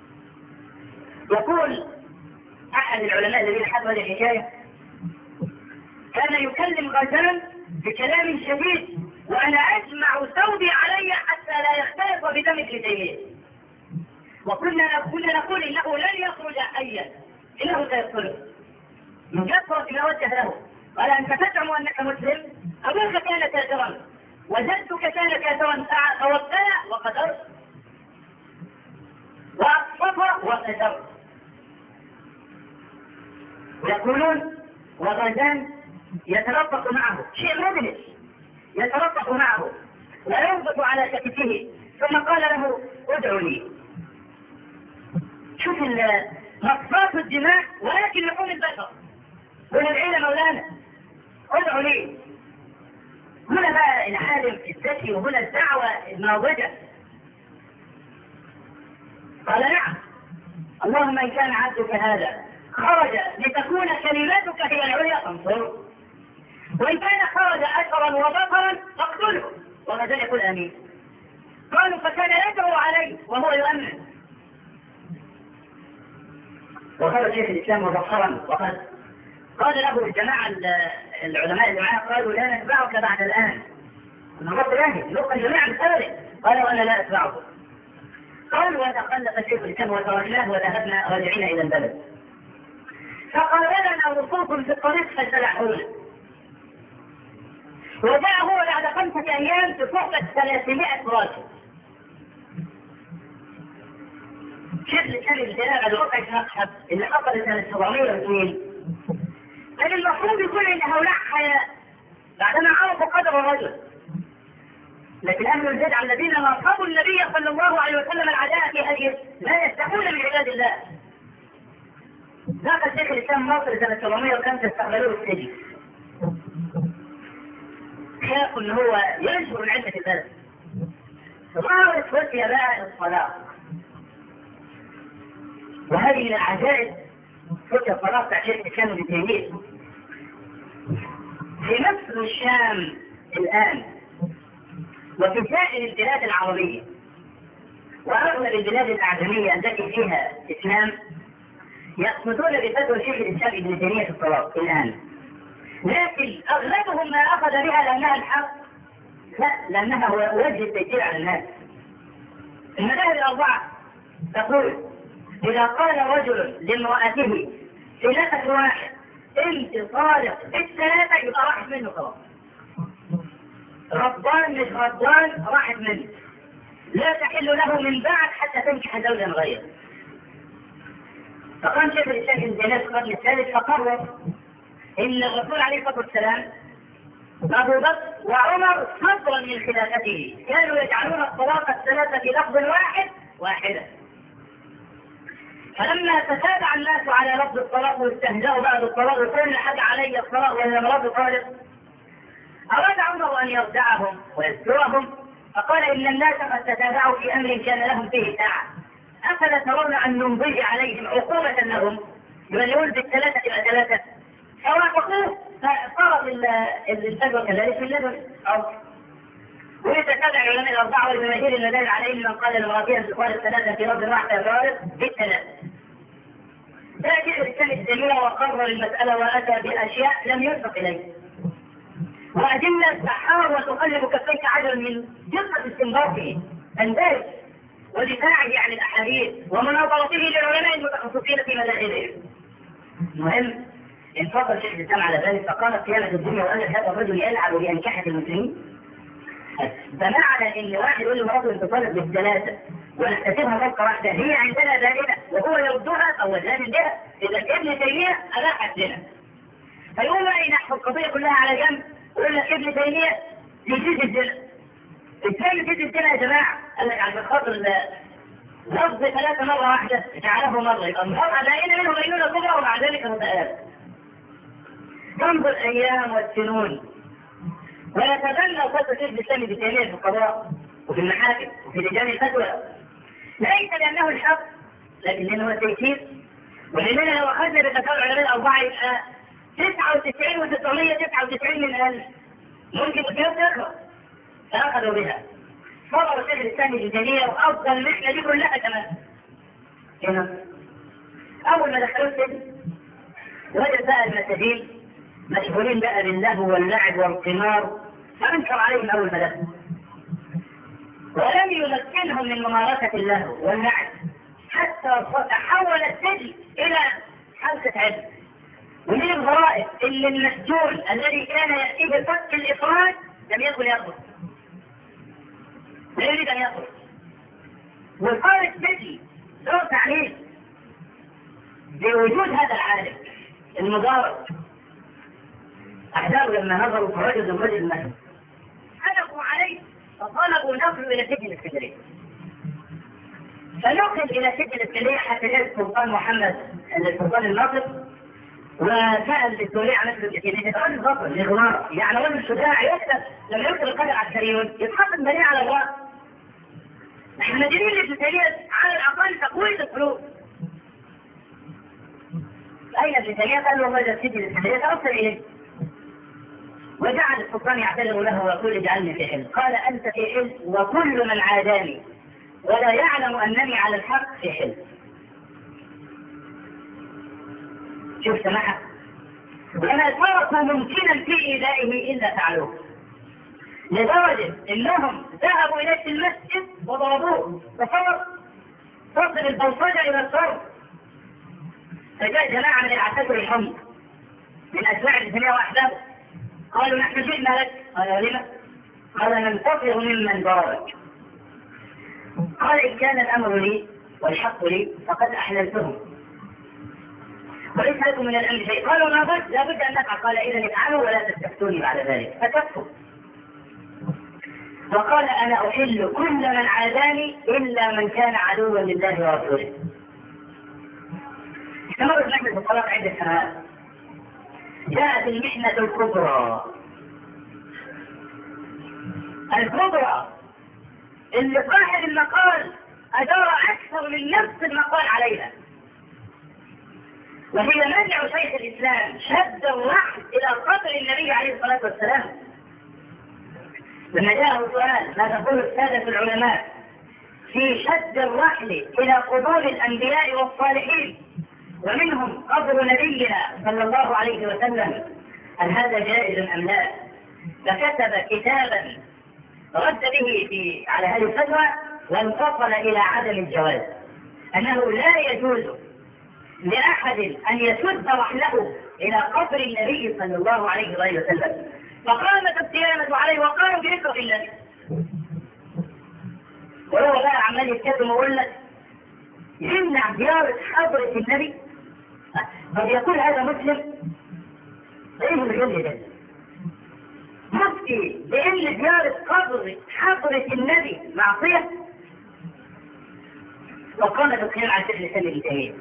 Speaker 2: يقول أحد العلماء الذين حكوا هذه الحكاية كان يكلم غزال بكلام شديد وأنا أجمع ثوبي علي حتى لا يختلط بدم ابن تيمية، وكنا كنا نقول إنه لن يخرج حيا إنه سيقتله من كثرة ما وجه له. قال أنت تزعم أنك مسلم؟ أبوك كان كافرا وجدك كان كافرا فوكل وقدر وأصفر وقدر. يقولون وغزان يترفق معه شيء مدهش، يترفق معه وينبط على كتفه ثم قال له ادعو لي. شوف مصفات الدماء ولكن لحوم البشر، ونبعي مولانا ادعو لي. هنا بقى العالم الذكي وهنا الدعوة الناضجة. قال نعم اللهم إن كان عبدك هذا خرج لتكون كلماتك هي العليا فانصره، وإن كان خرج أشرا وبطرا فاقتله وما زال يقول آمين. قالوا فكان يدعو عليه وهو يؤمن. وقال شيخ الإسلام مبصرا وقد قال له الجماعة العلماء اللي معاه قالوا لا نتبعك بعد الآن، الرب راهب نقل جميعا بسببه. قال وأنا لا أتبعه. قالوا وتخلف شيخ الإسلام وتركناه وذهبنا راجعين إلى البلد، فقال لنا وصوف في الطريق فاجتلحونا. وجاء هو بعد خمسة أيام في صحبة ثلاثمائة راجل. شيخ الإسلام الجلال بعد ربع مصحف اللي حصل سنة سبعمائة واثنين كان المفروض يكون إن هؤلاء حياة بعدما عرفوا قدر الرجل، لكن أهل البدع الذين ناصبوا النبي صلى الله عليه وسلم العداء في هذه لا يستحون من عباد الله. ذاك الشيخ الإسلام مصر سنة سبعمائة وخمسة استقبلوه السجن، خافوا إن هو ينشر من عدة البلد. فظهرت فتية بقى الصلاة، وهذه من العجائب فتية الصلاة بتاع شيخ الإسلام ابن تيمية. في مصر الشام الآن وفي سائر البلاد العربية وأغلب البلاد الأعجمية التي فيها إسلام يقصدون بفتوى شيخ الإسلام ابن تيمية في الصلاة الآن، لكن أغلبهم ما أخذ بها لأنها الحق، لا لأنها هو وجه التيسير على الناس. المذاهب الأربعة تقول إذا قال رجل لامرأته في نفس واحد انت صادق الثلاثة يبقى راحت منه خلاص، رضان مش رضان راحت منه، لا تحل له من بعد حتى تنكح زوجا غيره. فقام شيخ الإسلام ابن تيمية في القرن الثالث فقرر إن الرسول عليه الصلاة والسلام أبو بكر وعمر فضلا من خلافته كانوا يجعلون الطلاق الثلاثة في لفظ واحد واحدة. فلما تتابع الناس على لفظ الطلاق واستهزأوا بعد الطلاق وكل حد علي الطلاق وهي مراد طالق، أراد عمر أن يردعهم ويذكرهم فقال إن الناس قد تتابعوا في أمر كان لهم فيه ساعة، أفلا ترون أن نمضي عليهم عقوبة لهم يولون بالثلاثة إلى ثلاثة؟ فوافقوه فصارت الفتوى كذلك في اللبن. أو ويتتابع العلماء الأربعة والجماهير المدار عليهم من قال المراتين بقال الثلاثة في رد واحدة ضارب بالثلاثة. لكن الإسلام الدليل وقرر المسألة وأتى بأشياء لم يسبق إليه، وأدلة تحار وتقلب كفيك عجل من دقة استنباطه البارد ودفاعه عن الأحاديث ومناظرته للعلماء المتخصصين في مذاهبهم. المهم انفصل شيخ الإسلام على ذلك فقالت قيامة الدنيا وقال هذا الرجل يلعب بأنكحة المسلمين. فمعنى ان واحد يقول لمراته انت طالب بالثلاثه ونحتسبها طلقه واحده هي عندنا دائما وهو يردها او لازم بها، اذا ابن تيميه اباح لنا. فيقول بقى ينحوا القضيه كلها على جنب ويقول لك ابن تيميه يجيز الزنا. ازاي يجيز الزنا يا جماعه؟ قال لك عشان خاطر لفظ ثلاثه مره واحده جعله مره يبقى المراه باينه منه بينونه كبرى ومع ذلك متآلف. تنظر الايام والسنون ويتبنى فتوى شيخ الإسلام ابن تيمية في القضاء وفي المحاكم وفي لجان الفتوى، ليس لأنه الحق لكن لأنه التيسير. ولأننا لو أخذنا بفتاوى العلماء الأربعة يبقى تسعة وتسعين وتسعمائة وتسعة وتسعين من ألف ممكن كيف تقرأ فأخذوا بها. صبر شيخ الإسلام ابن تيمية وأفضل المحنة دي كلها كمان. هنا أول ما دخلوا السجن وجد بقى المساجين مشغولين بقى باللهو واللعب والقمار فأنكر عليهم أول ما دخلوا، ولم يمكنهم من ممارسة اللهو واللعب حتى تحول السجن إلى حلقة عدل. ومن الغرائب اللي المسجون الذي كان يأتيه فك الإفراد لم يكن يخرج، لا يريد أن يخرج. وصار السجن دور تعليم بوجود هذا العالم المضارب. أحزاب لما نظروا فوجدوا الرجل مهد حلقوا عليه فطلبوا نقله إلى سجن الاسكندرية، فنقل إلى سجن الاسكندرية حتى جاء السلطان محمد السلطان الناصر وسأل الدولي عن نفسه الكثير إذا كان البطل لغمار يعني رجل الشجاع يكتب لما يكتب القدر عسكريون يتحط المنيع على الرأس. نحن مدينين للجزائرية على الأقل تقوية القلوب. أين الجزائرية؟ قال له والله جسدي للجزائرية فأرسل إليه وجعل السلطان يعتذر له ويقول اجعلني في حل. قال أنت في حل وكل من عاداني ولا يعلم أنني على الحق في حل. شوف سماحة، وما تركوا ممكنا في إيذائه إلا فعلوه، لدرجة إنهم ذهبوا إليه في المسجد وضربوه. تصور تصل البلطجة إلى الصرف. فجاء جماعة من العساكر الحمر من أتباع الجميع وأحبابه قالوا نحن جئنا لك. قال لما؟ قال ننتظر ممن ضربك. قال إن كان الأمر لي والحق لي فقد أحللتهم وليس لكم من الأمر شيء. قالوا لابد لابد أن نفعل. قال إذا افعلوا ولا تستفتوني بعد ذلك. فكفوا. وقال أنا أحل كل من عاداني إلا من كان عدوا لله ورسوله. استمرت محنة الطلاق عدة سنوات. جاءت المحنة الكبرى الكبرى اللي صاحب المقال أدار أكثر من نفس المقال عليها، وهي منع شيخ الإسلام شد الرحل إلى قتل النبي عليه الصلاة والسلام. لما جاءه سؤال ما تقول السادة العلماء في شد الرحل إلى قبور الأنبياء والصالحين ومنهم قبر نبينا صلى الله عليه وسلم هل هذا جائز أم لا؟ فكتب كتابا رد به في على هذه الفتوى وانفصل إلى عدم الجواز، أنه لا يجوز لأحد أن يشد رحله إلى قبر النبي صلى الله عليه وسلم. فقامت القيامة عليه وقالوا بيكره النبي، وهو بقى عمال يتكلم ويقول لك يمنع زيارة حضرة النبي. طب يقول هذا مسلم؟ ايه الجل ده؟ مفتي بأن زيارة قبر حضرة النبي معصية؟ وقامت القيامة على شيخ الإسلام ابن تيمية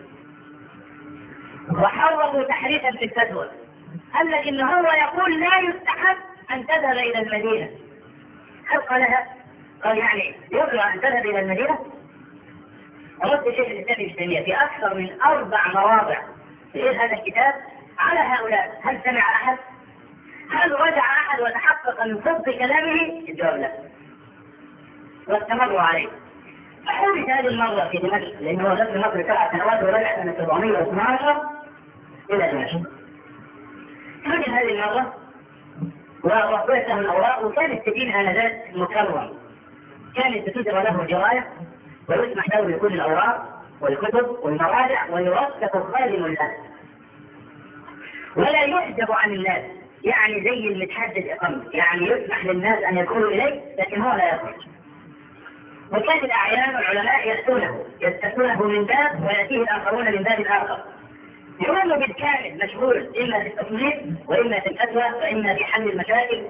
Speaker 2: وحرموا تحريفا في الفتوى. قال لك ان هو يقول لا يستحب ان تذهب الى المدينة. هل قالها؟ قال يعني يرجى ان تذهب الى المدينة؟ رد شيخ الاسلام ابن تيمية في اكثر من اربع مواضع في هذا الكتاب على هؤلاء. هل سمع احد؟ هل رجع احد وتحقق من صدق كلامه؟ الجواب لا. واستمروا عليه. حدث هذه المرة في دمشق لانه غزو مصر سبع سنوات ورجع سنة سبعمائة واثني عشر الى دمشق. حدث هذه المرة وأعطيت له الأوراق وكان السجين آنذاك مكرم، كانت تدر له الجراية ويسمح له بكل الأوراق والكتب والمراجع ويوثق خادم الناس ولا يحجب عن الناس، يعني زي المتحدد إقامته، يعني يسمح للناس أن يدخلوا إليه لكن هو لا يخرج. وكان الأعيان والعلماء يأتونه يستأتونه من باب ويأتيه الآخرون من باب آخر، يوم بالكامل مشغول إما في التصنيف وإما في الفتوى وإما في حل المشاكل،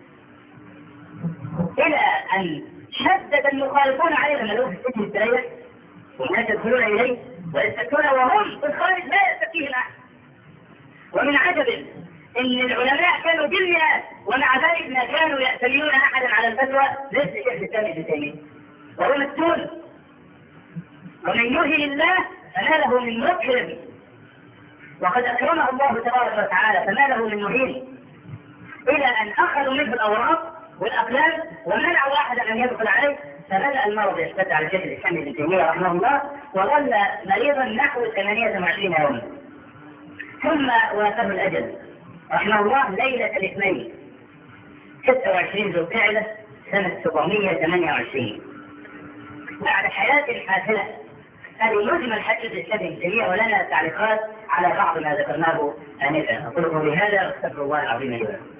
Speaker 2: إلى أن شدد المخالفون عليه لما لو في السجن السريع والناس يدخلون إليه ويستفتون وهم في الخارج لا يستفتيهم أحد. ومن عجب أن العلماء كانوا بالمئات ومع ذلك ما كانوا يأتمنون أحدا على الفتوى ليس شيخ الإسلام ابن تيمية وهو مسؤول. ومن يهن الله فما له من مكرم، وقد أكرمه الله تبارك وتعالى فما له من مهين، إلى أن أخذوا منه الأوراق والأقلام ومنعوا أحدا أن يدخل عليه، فبدأ المرض يشتد على شيخ الإسلام ابن تيمية رحمه الله وظل مريضا نحو ثمانية وعشرين يوما، ثم وافاه الأجل رحمه الله ليلة الاثنين ستة وعشرين ذو القعدة سنة سبعمائة وثمانية وعشرين بعد حياة حافلة. هذه مجمل حجة الإسلام ابن تيمية ولنا تعليقات على بعض ما ذكرناه آنفا. أقول قولي هذا واستغفر الله العظيم لي ولكم.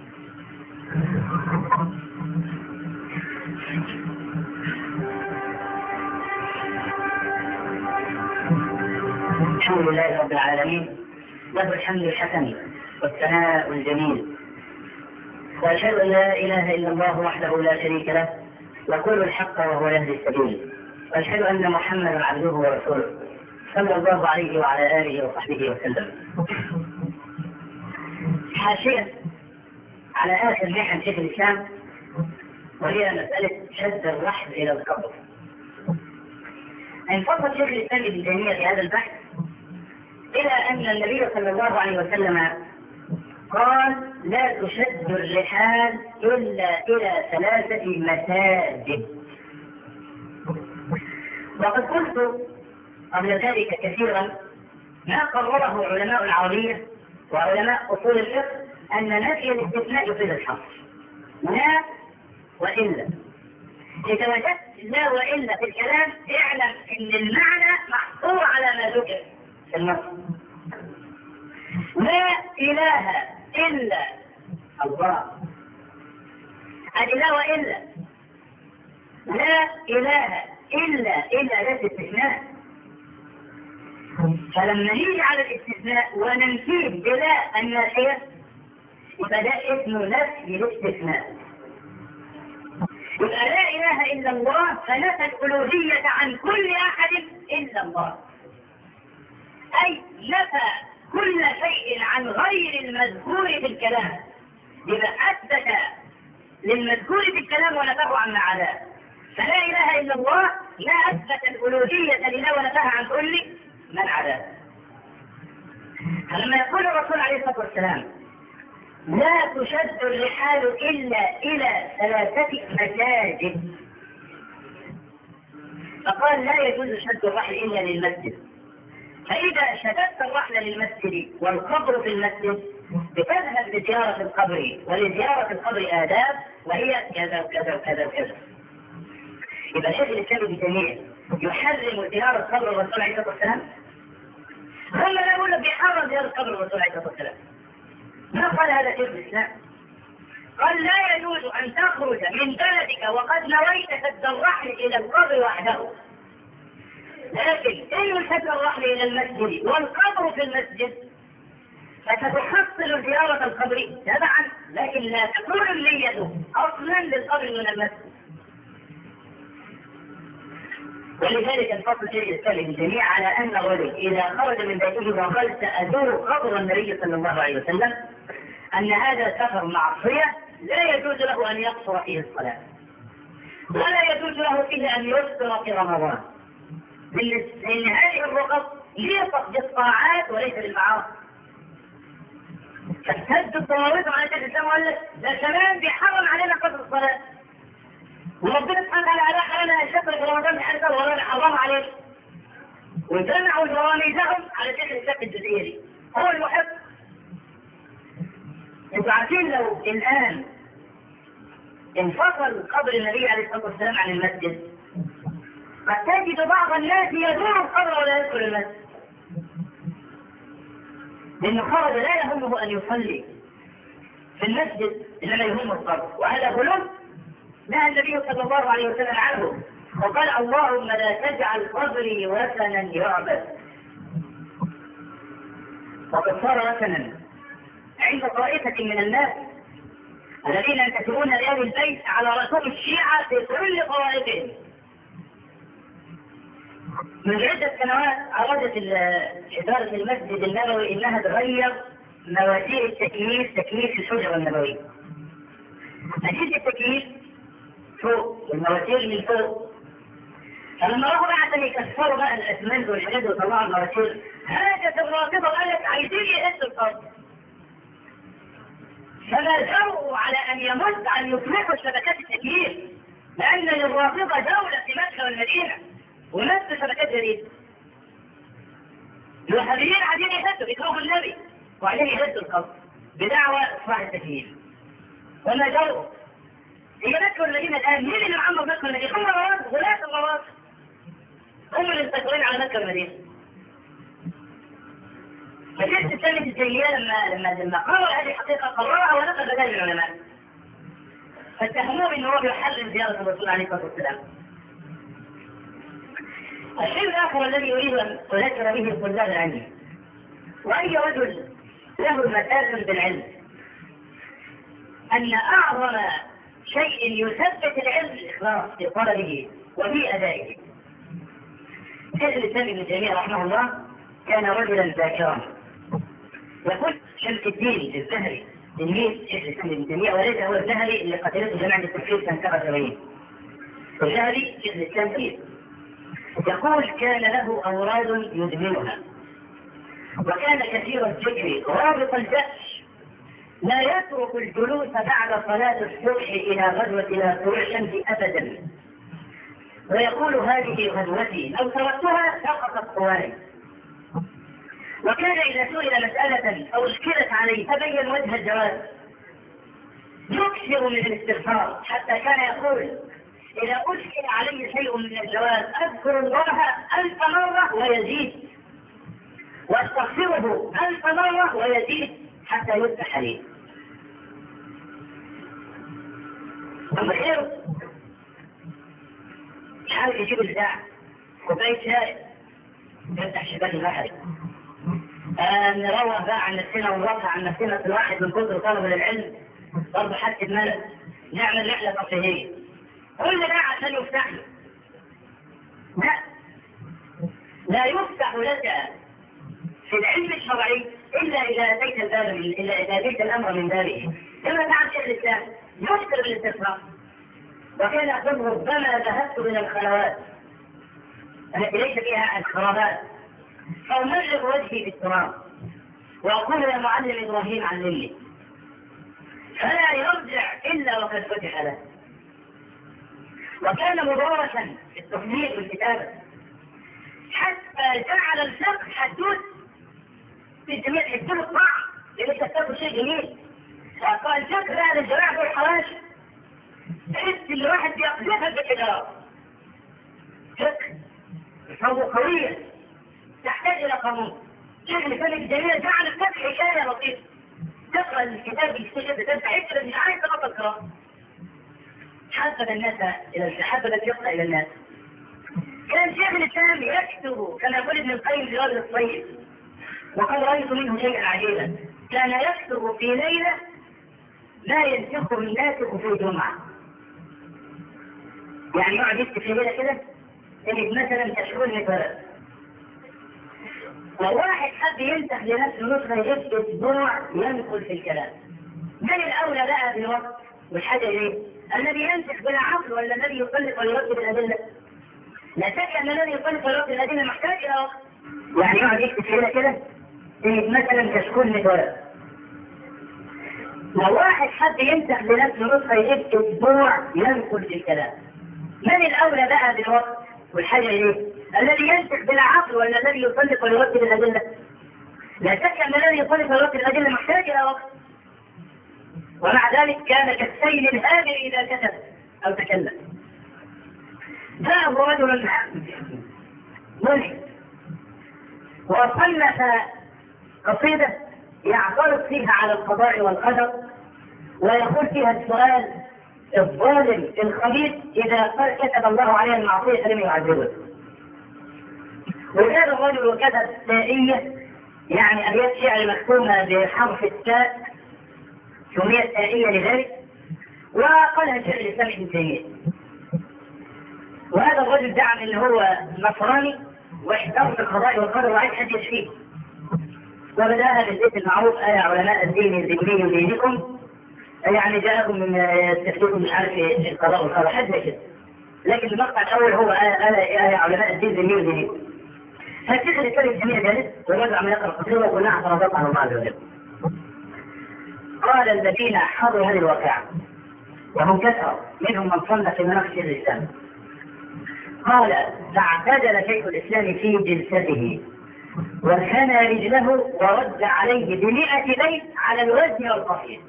Speaker 2: الحمد لله رب العالمين له الحمد الحسن والثناء الجميل، وأشهد أن لا إله إلا الله وحده لا شريك له يقول الحق وهو يهدي السبيل، وأشهد أن محمدا عبده ورسوله صلى الله عليه وعلى آله وصحبه وسلم. حاشية على آخر محن شيخ الإسلام، وهي مسألة شد الرحل إلى القبر. انفصل شيخ الإسلام ابن تيمية في هذا البحث إلى أن النبي صلى الله عليه وسلم قال: لا تشد الرحال إلا إلى ثلاثة مساجد. وقد قلت قبل ذلك كثيرا ما قرره علماء العربية وعلماء أصول الفقه أن نفي الاستثناء يفيد الحصر، لا وإلا. إذا وجدت لا وإلا في الكلام اعلم أن المعنى محصور على ما ذكر في النص. لا إله إلا الله، هذه لا وإلا. لا إله إلا إلا لا استثناء. فلما نيجي على الاستثناء وننفيه بلا النافية يبقى ده اسمه نفي الاستثناء. يبقى لا إله إلا الله فنفى الألوهية عن كل أحد إلا الله، أي نفى كل شيء عن غير المذكور في الكلام. يبقى أثبت للمذكور في الكلام ونفاه عن عداه. فلا إله إلا الله لا أثبت الألوهية لله ونفاها عن كل من عداه. فلما يقول الرسول عليه الصلاة والسلام: لا تشد الرحال إلا إلى ثلاثة مساجد، فقال لا يجوز شد الرحل إلا للمسجد. فإذا شددت الرحل للمسجد والقبر في المسجد بتذهب لزيارة القبر، ولزيارة القبر آداب وهي كذا وكذا وكذا وكذا. يبقى شيخ الإسلام ابن تيمية يحرم زيارة قبر الرسول عليه الصلاة والسلام؟ هم لا يقول لك بيحرم زيارة قبر الرسول عليه الصلاة والسلام. ما قال هذا شيخ الإسلام؟ قال لا يجوز أن تخرج من بلدك وقد نويت شد الرحل إلى القبر وحده، لكن إن شد الرحل إلى المسجد والقبر في المسجد فتتحصل زيارة القبر تبعا، لكن لا تكون النية أصلا للقبر من المسجد. ولذلك الفصل شيخ الإسلام ابن تيمية على أن الرجل إذا خرج من بيته وقال سأزور قبر النبي صلى الله عليه وسلم أن هذا سفر معصية لا يجوز له أن يقصر فيه الصلاة، ولا يجوز له إلا أن يفطر في رمضان، لأن هذه الرقب ليست بالطاعات وليس بالمعاصي. فالسد الطوارئ على شيخ الإسلام وقال لك ده كمان بيحرم علينا قصر الصلاة، وربنا سبحانه وتعالى أراح لنا الشكر في رمضان بحرصه ولا حرام عليه، وجمعوا جواميزهم على شيخ الإسلام الجزائري هو المحب. انتوا عارفين لو الآن انفصل قبر النبي عليه الصلاة والسلام عن المسجد قد تجد بعض الناس يزور القبر ولا يدخل المسجد، لأنه خرج لا يهمه أن يصلي في المسجد إنما يهم القبر، وهذا غلو نهى النبي صلى الله عليه وسلم عنه وقال: اللهم لا تجعل قبري وثنا يعبد. وقد صار وثنا عند طائفة من الناس الذين ينتسبون لآل البيت على رسوم الشيعة في كل طوائفهم. من عدة سنوات أرادت إدارة المسجد النبوي إنها تغير مواسير التكييف، تكييف الحجرة النبوية. أجهزة التكييف فوق والمواسير من فوق، فلما راحوا بقى عشان يكسروا بقى الأسمنت والحاجات ويطلعوا المواسير هاجت الرافضة وقالت عايزين يهدوا الأرض، فما جرؤوا على أن يمد أن يطلقوا شبكات التكييف، لأن للرافضة دولة في مكة والمدينة ونفس شبكات جديدة. الوهابيين عايزين يهدوا بيكرهوا النبي وعايزين يهدوا القبر بدعوى إصلاح التكييف، وما جرؤوا. هي مكة والمدينة الآن مين اللي معمر مكة والمدينة؟ هم الروافض، غلاة الروافض هم اللي مسيطرين على مكة والمدينة. فشيخ الإسلام ابن تيمية لما لما لما قرر هذه الحقيقة قررها ونقل ذلك العلماء، فاتهموه بأنه هو يحرم زيارة الرسول عليه الصلاة والسلام. الشيء الآخر الذي أريد أن أذكر به الطلاب العلم، وأي رجل له مساس بالعلم، أن أعظم شيء يثبت العلم الإخلاص في طلبه وفي أدائه. شيخ الإسلام ابن تيمية رحمه الله كان رجلا ذاكرا، يقول شمس الدين الذهبي تلميذ شيخ الاسلام ابن تيميه، وليس هو الذهبي اللي قتلته جماعه التكفير سنه سبعة وسبعين. الذهبي شيخ الاسلام فيه يقول كان له اوراد يدمنها، وكان كثير الذكر رابط الجأش، لا يترك الجلوس بعد صلاة الصبح إلى غزوة إلى طلوع الشمس أبدا، ويقول هذه غزوتي لو تركتها سقطت قوارب. وكان إذا سئل مسألة أو اشكلت عليه تبين وجه الجواز يكثر من الاستغفار، حتى كان يقول إذا أشكل علي شيء من الجواز أذكر الله ألف مرة ويزيد، واستغفره ألف مرة ويزيد حتى يفتح لي. ثم خير حاول يجيب الساعة كوباية شاي يفتح شباك البحر، آه نروح بقى عن نفسنا ونرفع عن نفسنا في الواحد من كثر طلب العلم برضه حتى الملل، نعمل رحلة ترفيهية كل ده عشان يفتح له. لا لا يفتح لك في العلم الشرعي إلا إذا أتيت الباب من إلا إذا أتيت الأمر من بابه. كما فعل شيخ الإسلام يكثر بالاستغفار، وكان يقول ربما ذهبت إلى الخلوات التي ليس فيها الخرابات فأمرغ وجهي بالتراب وأقول يا معلم إبراهيم علمني، فلا يرجع إلا وقد فتح له. وكان مدرسا في التصنيف والكتابة حتى جعل الفقه حدود في جميع حدود الطاعة، لأنك تكتب شيء جميل. وقال الفقه لا للجراح والحراش تحس اللي واحد بيقذفها بالحجارة. فقه فهو قوية تحتاج إلى قانون. شيخ الإسلام ابن تيمية جعل الفقه حكاية لطيفة، تقرأ الكتاب بالسجد تنفع حتى مش عارف تغطى القراءة. حبب الناس إلى حبب الفقه إلى الناس. كان شيخ الإسلام يكتب كما يقول ابن القيم في رجل الطيب، وقد رأيت منه شيئا عجيبا، كان يكتب في ليلة لا ينسخه الناسخ في جمعة. يعني يقعد يكتب في ليلة كده تجد مثلا كشكول مثلا، لو واحد حد ينسخ لنفسه نسخة يجب أسبوع ينقل في الكلام. من الأولى بقى بالوقت والحاجة إليه؟ الذي ينسخ بلا عقل ولا الذي يطلق ويرتب الأدلة؟ لا شك أن الذي يطلق ويرتب الأدلة محتاج إلى وقت. يعني يقعد يكتب كده كده تجد مثلا كشكول مثلا، لو واحد حد ينسخ لنفسه نسخة يجب أسبوع ينقل في الكلام. من الأولى بقى بالوقت والحاجة إليه؟ الذي ينسخ بلا عقل ولا الذي يطلق ويرتب الأدلة؟ لا شك أن الذي يطلق ويرتب الأدلة محتاج إلى وقت. ومع ذلك كان كالسيل الهادئ إذا كتب أو تكلم. جاءه رجل ملحد وصنف قصيدة يعترض فيها على القضاء والقدر، ويقول فيها السؤال: الظالم الخبيث إذا كتب الله عليه المعصية فلم يعذبه. وكان الرجل كتب تائية، يعني أبيات شعر مكتومة بحرف التاء سميت تائية لذلك، وقالها شيخ الإسلام ابن تيمية. وهذا الرجل زعم أنه هو نصراني واحترم القضاء والقدر وعايز حد يشفيه، وبدأها بالبيت المعروف: آية علماء الدين الديني دينكم، يعني جاءكم من تفسير مش عارف ايه القضاء والقدر حد كده. لكن المقطع الأول هو آية علماء الدين الديني دينكم. فالشيخ الإسلام ابن تيمية جالس والرجل عم يقرأ قصيدة وقلنا اعتراضات على الله عز وجل. قال الذين حضروا هذه الواقعة وهم كثرة منهم من صنف في مناقش شيخ الإسلام، قال: فاعتدل شيخ الإسلام في جلسته وثنى رجله ورد عليه بمئة بيت على الوزن والقصيد.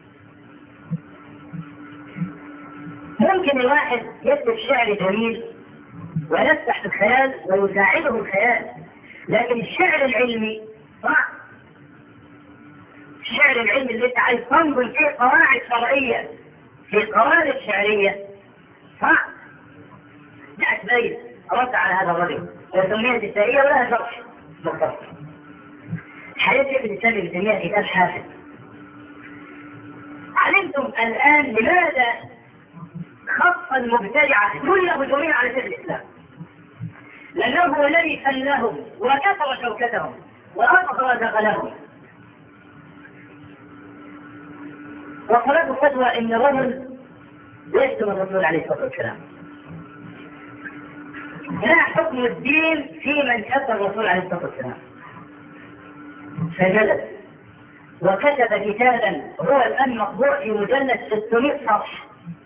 Speaker 2: ممكن الواحد يكتب شعر جميل ويفتح في الخيال ويساعده الخيال، لكن الشعر العلمي صعب. الشعر العلمي اللي انت عايز تنظر فيه قواعد شرعية في قواعد شعرية صعب. جاءت بيت رد على هذا الرجل وسميت التائية ولها شرح مختصر. حياة شيخ الإسلام ابن تيمية كتاب حافظ. علمتم الآن لماذا خص المبتدعة كل هجومين على شيخ الإسلام؟ لأنه هو الذي خلاهم وكسر شوكتهم وأطفر دخلهم. وصلته فتوى ان الرجل يشتم الرسول عليه الصلاه والسلام. ما حكم الدين في من شتم الرسول عليه الصلاه والسلام؟ فجلس وكتب كتابا هو الان مطبوع في مجلد ستمائة صفحه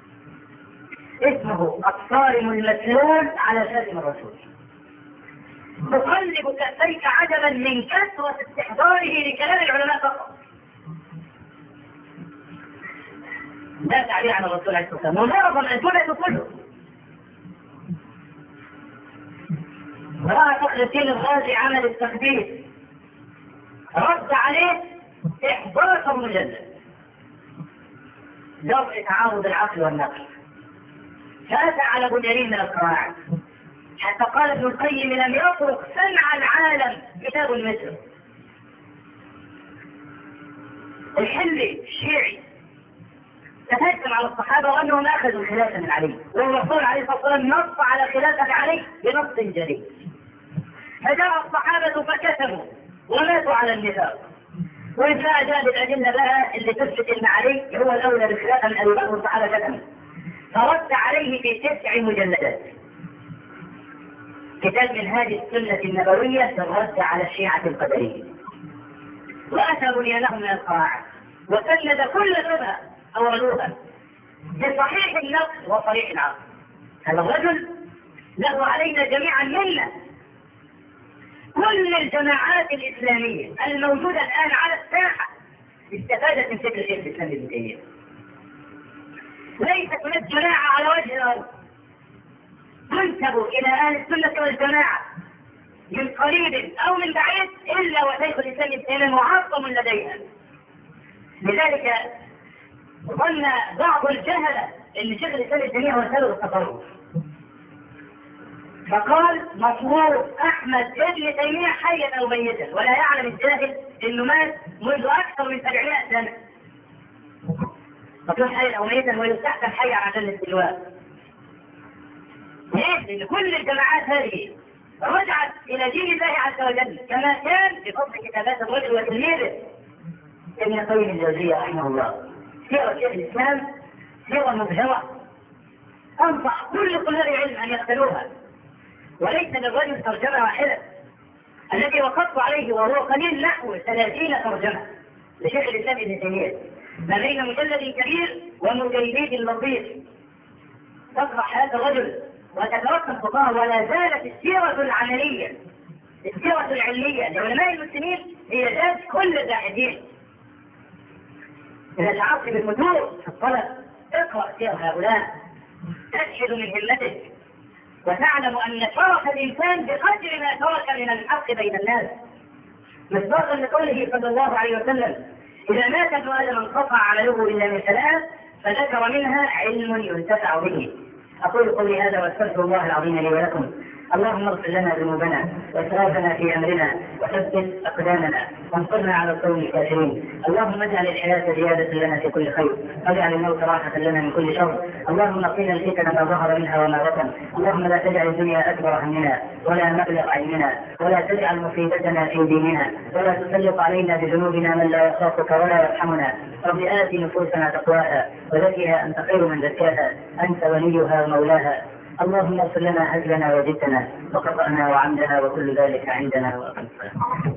Speaker 2: اسمه الصارم المسلول على شاتم الرسول. تقلب كفيك عجبا من كثرة استحضاره لكلام العلماء فقط. لا تعليق عن الرسول عليه الصلاة والسلام، مجرد الأجوبة كله. رأى فخر الدين الرازي عمل التخبيث، رد عليه إحدى عشر مجلد درء تعارض العقل والنقل، فأتى على بنيانين من القواعد، حتى قال ابن القيم لم يطرق سمع العالم كتاب المثل. الحلي الشيعي تهجم على الصحابة وأنهم أخذوا الخلافة من علي، والرسول عليه الصلاة والسلام نص على خلافة علي بنص جديد، فجاء الصحابة فكتبوا وماتوا على النفاق. وإذا جاء بالأدلة بقى اللي تثبت أن علي هو الأولى بالخلافة من أبي بكر والصحابة كتبوا، فرد عليه في تسع مجلدات كتاب منهاج السنة النبوية في الرد على الشيعة القدرية، وأتى بنيانهم من القواعد وسند كل شبهة أولوها بصحيح النقل وصريح العقل. هذا الرجل له علينا جميعا منا. كل الجماعات الإسلامية الموجودة الآن على الساحة استفادت من فكر شيخ الإسلام ابن تيمية. ليست هناك جماعة على وجه الأرض تنسب إلى أهل السنة والجماعة من قريب أو من بعيد إلا وشيخ الإسلام ابن تيمية معظم لديها. لذلك ظن بعض الجهلة أن شيخ الإسلام ابن تيمية هو سبب التطرف، فقال مفروض أحمد ابن تيمية حيا أو ميتا، ولا يعلم الجاهل أنه مات منذ أكثر من سبعمائة سنة. مفروض حيا أو ميتا ويستحسن حيا عشان الاستلواء. ليه؟ لأن كل الجماعات هذه رجعت إلى دين الله عز وجل كما كان بفضل كتابات الرجل وتلميذه ابن القيم الجوزية رحمه الله. سيرة شيخ الإسلام سيرة مبهرة، أنصح كل طلاب العلم أن يقتلوها، وليس للرجل ترجمة واحدة. الذي وقفت عليه وهو قليل نحو ثلاثين ترجمة لشيخ الإسلام ابن تيمية ما بين مجلد كبير ومجلد لطيف تقرأ حياة الرجل وتتركب خطاه. ولا زالت السيرة العملية السيرة العلمية لعلماء المسلمين هي ذات كل الباحثين. إذا شعرت بالفتور في الطلب اقرأ سير هؤلاء تشهد من همتك وتعلم أن شرف الإنسان بقدر ما ترك من الحق بين الناس، مصداقا لقوله صلى الله عليه وسلم إذا مات ابن آدم انقطع عمله إلا من ثلاث، فذكر منها علم ينتفع به. أقول قولي هذا واستغفر الله العظيم لي ولكم. اللهم اغفر لنا ذنوبنا واسرافنا في امرنا وثبت اقدامنا وانصرنا على القوم الكافرين. اللهم اجعل الحياه زياده لنا في كل خير واجعل الموت راحه لنا من كل شر. اللهم قنا الفتن ما ظهر منها وما بطن. اللهم لا تجعل الدنيا اكبر همنا ولا مبلغ علمنا ولا تجعل مصيبتنا في ديننا ولا تسلط علينا بذنوبنا من لا يخافك ولا يرحمنا. رب آت نفوسنا تقواها وزكها انت خير من زكاها انت وليها ومولاها. اللهم اغفر لنا هزلنا وجدتنا وخطأنا وعمدنا وكل ذلك عندنا وأقم الصلاة.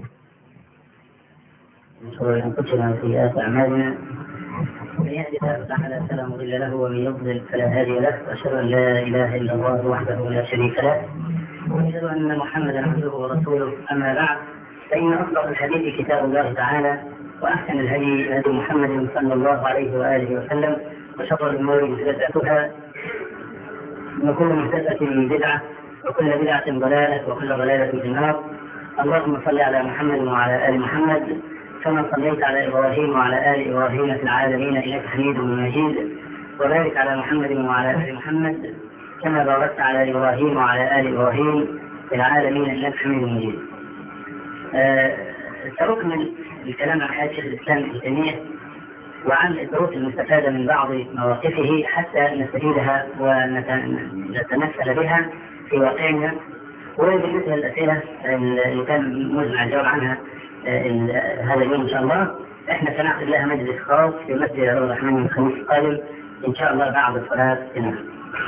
Speaker 2: من شرور أنفسنا وسيئات أعمالنا من يهد الله تعالى فلا مضل له ومن يضلل فلا هادي له وأشهد أن لا إله إلا الله وحده لا شريك له وأشهد أن محمدا عبده ورسوله. أما بعد فإن أصدق الحديث كتاب الله تعالى وأحسن الهدي هدي محمد صلى الله عليه وآله وسلم وشر الأمور محدثاتها وكل محدثة بدعة وكل بدعة ضلالة وكل ضلالة في النار. اللهم صل على محمد وعلى آل محمد كما صليت على إبراهيم وعلى آل إبراهيم في العالمين إنك حميد مجيد، وبارك على محمد وعلى آل محمد كما باركت على إبراهيم وعلى آل إبراهيم في العالمين إنك حميد مجيد. أه سأكمل الكلام عن حياة شيخ الإسلام ابن تيمية وعن الدروس المستفادة من بعض مواقفه حتى نستفيدها ونتمثل بها في واقعنا. وبالنسبة للأسئلة اللي كان مجمع الجواب عنها هذا اليوم إن شاء الله
Speaker 1: احنا سنعقد لها مجلس خاص في مسجد عبد الرحمن الخميس القادم ان شاء الله بعد صلاة العصر.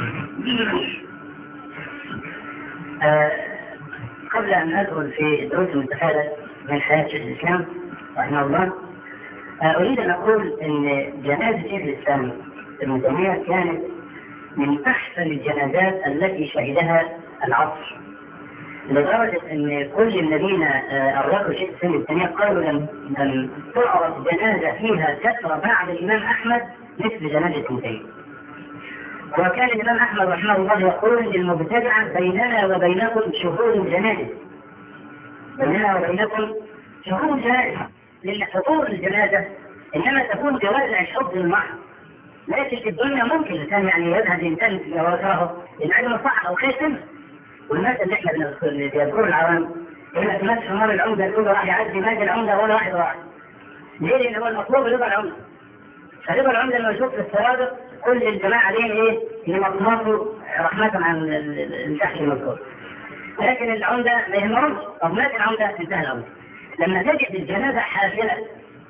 Speaker 1: آه قبل ان ادخل في الدروس المستفادة من حياة شيخ الاسلام رحمه الله، آه اريد ان اقول ان جنازة شيخ الاسلام ابن تيمية كانت من احسن الجنازات التي شهدها العصر، لدرجة ان كل الذين أرادوا شيخ الاسلام ابن تيمية قالوا لم لم تعرض جنازة فيها كثرة بعد الامام احمد مثل جنازة ابن تيمية. وكان الامام احمد رحمه الله يقول للمبتدعة بيننا وبينكم شهور الجنازة، بيننا وبينكم شهور الجنازة، لان حضور الجنازة انما تكون بوزع الحب المحض، لكن في الدنيا ممكن الانسان يعني يذهب الانسان وراءه لانه صح او خاتم. والناس اللي احنا بنذكر العوام يقول لك ماشي حمار العمده كل واحد يعدي ماشي العمده ولا واحد واحد. ليه؟ لان هو المطلوب رضا العمده. فرضا العمده لما يشوف في السوابق كل الجماعه دي ايه؟ يمطمطوا رحمه عن الشخص المذكور. لكن العمده ما يهمهمش، طب مات العمده انتهى العمده. لما تجد الجنازه حافله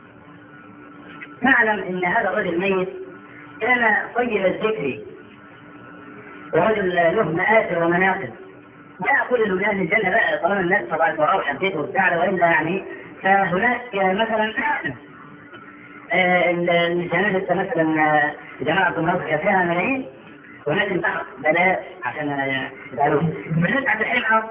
Speaker 1: تعلم ان هذا الرجل ميت كان طيب الذكر ورجل له مآثر ومناقب. لا أقول إنه من أهل الجنة بقى طالما الناس طبعا وراه وحبيته وبتاع، وإلا يعني فهناك مثلا الجنازة مثلا جماعة عبد الناصر كان فيها ملايين وناس انتحر بلاش عشان يتعالوا بالنسبة عبد الحليم حافظ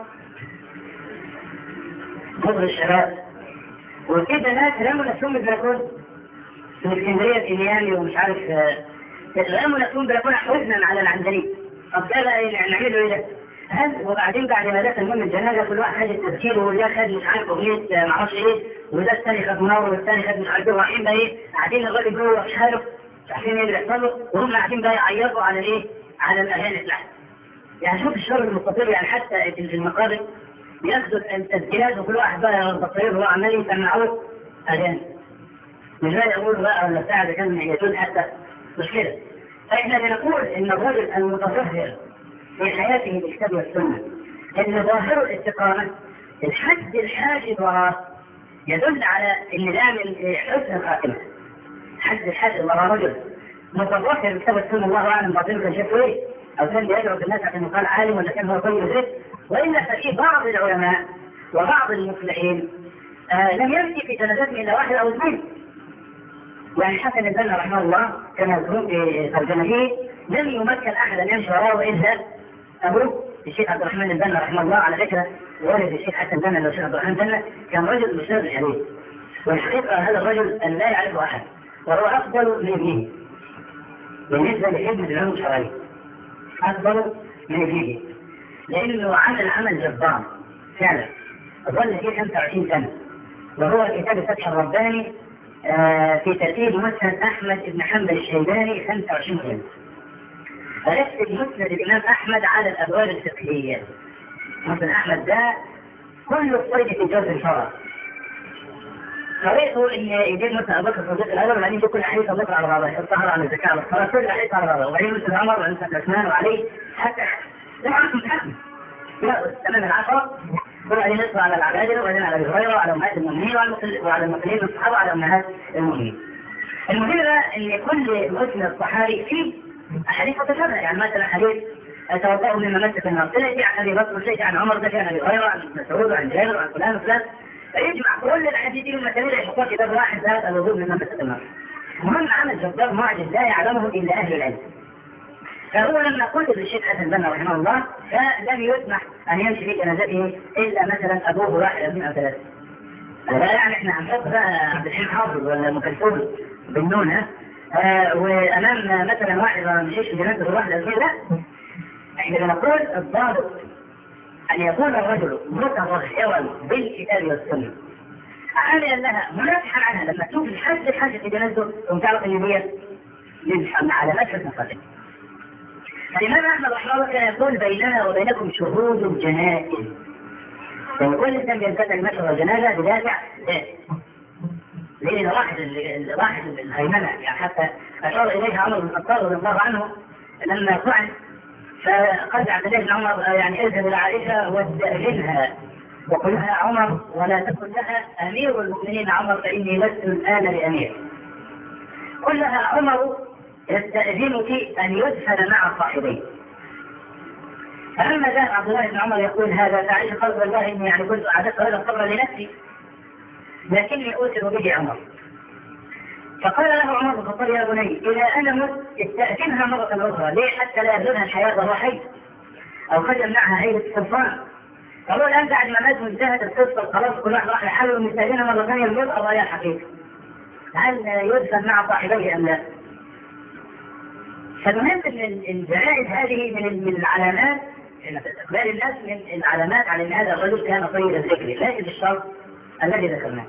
Speaker 1: مصر الشباب وكده ناس رموا نفسهم بالبلكون في اسكندرية في ميامي ومش عارف رموا نفسهم بالبلكون حزنا على العندليب. طب ده بقى نعمله ايه ده؟ هل وبعدين بعد ما دخل المهم الجنازه كل واحد خد التذكير واللي خد مش عارف اغنيه ما اعرفش ايه، وده الثاني خد منور والثاني خد مش عارف ايه، ورايحين بقى ايه قاعدين الراجل جوه في حاله مش عارفين ايه اللي بيحصل له، وهم قاعدين بقى يعيطوا على الايه؟ على الاغاني بتاعته. يعني شوف الشر المستطيل، يعني حتى في المقابر بياخدوا التسجيلات وكل واحد بقى البطاريه وهو عمال يسمعوه اغاني. مش بقى يقولوا بقى ولا بتاع ده كان يجوز حتى مش كده. فاحنا بنقول ان الرجل المتظاهر في حياته بالكتاب والسنة ان ظاهر الاستقامة الحد الحاجب وراه يدل على ان ده من حسن الخاتمة. حد الحاجب وراء رجل متظاهر بالكتاب والسنة الله اعلم باطنه كان شايفه ايه، او كان بيدعو الناس عشان يقال عالم ولا كان هو طيب زيت. والا ففي بعض العلماء وبعض المصلحين آه لم يمشي في جنازتهم الا واحد او اثنين. يعني حسن البنا رحمه الله كما يذكرون في ترجمته لم يمكن احدا يمشي وراه الا أبوه الشيخ عبد الرحمن البنا رحمه الله. على فكرة والد الشيخ حسن البنا اللي الشيخ عبد الرحمن البنا كان رجل مستشار الحديث، والحقيقة هذا الرجل أن لا يعرفه أحد، وهو أفضل من ابنه بالنسبة لابن العلوم الشرعية، أفضل من ابنه لأنه عمل عمل جبار فعلا. ظل فيه خمسة وعشرين سنة، وهو كتاب الفتح الرباني آه في ترتيب مسند أحمد بن حنبل الشيباني خمسة وعشرين سنة. فيكتب مسند الإمام أحمد على الأبواب الفقهية. مسند أحمد ده كل الصيد في جوز الشرع. طريقه إن يجيب مسند أبو بكر الصديق الأول وبعدين يجيب كل حديث أبو بكر على بعضه، الطهر عن الزكاة على الصلاة، كل حديث على بعضه، وبعدين مسند عمر وبعدين مسند عثمان وعلي حتى لا عاصم حكم. لا تمام العشرة، وبعدين ندخل على العبادلة وبعدين على أبي هريرة وعلى أمهات المؤمنين وعلى المسلمين والصحابة وعلى أمهات المؤمنين. المهم إن كل مسند صحابي فيه أحاديث متشابهة. يعني مثلا حديث توضأوا مما مس في النار تلاقي عن أبي بكر وتلاقي عن عمر، ده كان أبي هريرة عن مسعود وعن جابر وعن فلان وفلان، فيجمع كل الأحاديث دي والمسائل يحطوها في باب واحد ذات الوضوء مما مس في النار. المهم عمل جبار معجز لا يعلمه إلا أهل العلم. فهو لما قلت للشيخ حسن البنا رحمه الله فلم يسمح أن يمشي في جنازته إلا مثلا أبوه واحد أو اثنين أو ثلاثة. لا يعني إحنا هنحط بقى عبد الحليم حافظ ولا أم كلثوم بالنون آه وأمام مثلا واحد ما مشيش في جنازته واحد أو اثنين، لا. إحنا بنقول الضابط أن يكون الرجل متظاهرا بالكتاب والسنة عاملا لها منافحا عنها. لما تشوف الحج الحاجة في جنازته ثم تعرف أن هي من علامات حسن الخاتمة. الإمام أحمد رحمه الله كان يقول بيننا وبينكم شهود الجنائز. وكل إنسان بينفتح المشهد الجنازة بدافع ذات. لأن واحد واحد الهيمنة يعني حتى أشار إليها عمر بن الخطاب رضي الله عنه لما طعن، فقال عبد الله بن عمر يعني اذهب إلى عائشة واستأذنها
Speaker 2: وقل لها عمر ولا تقل لها أمير المؤمنين عمر فإني لست الآن بأمير. قل لها عمر يستأذنك أن يدفن مع صاحبيه. فلما جاء عبد الله بن عمر يقول هذا فعلي قال والله إني يعني كنت أعددت هذا القبر لنفسي لكني أوثر به عمر. فقال له عمر بن الخطاب يا بني إذا أنا مت استأذنها مرة أخرى ليه حتى لا يبذلها الحياة وهو حي أو خجل معها هيبة السلطان. فهو الآن بعد ما مات وانتهت القصة خلاص كل واحد راح لحاله ومستأذنها مرة ثانية الموت قضايا الحقيقة. هل يدفن مع صاحبيه أم لا؟ فالمهم ان الجنائز هذه من من العلامات استقبال الناس من العلامات على ان هذا الرجل كان طيب الذكر لكن الشرط الذي ذكرناه.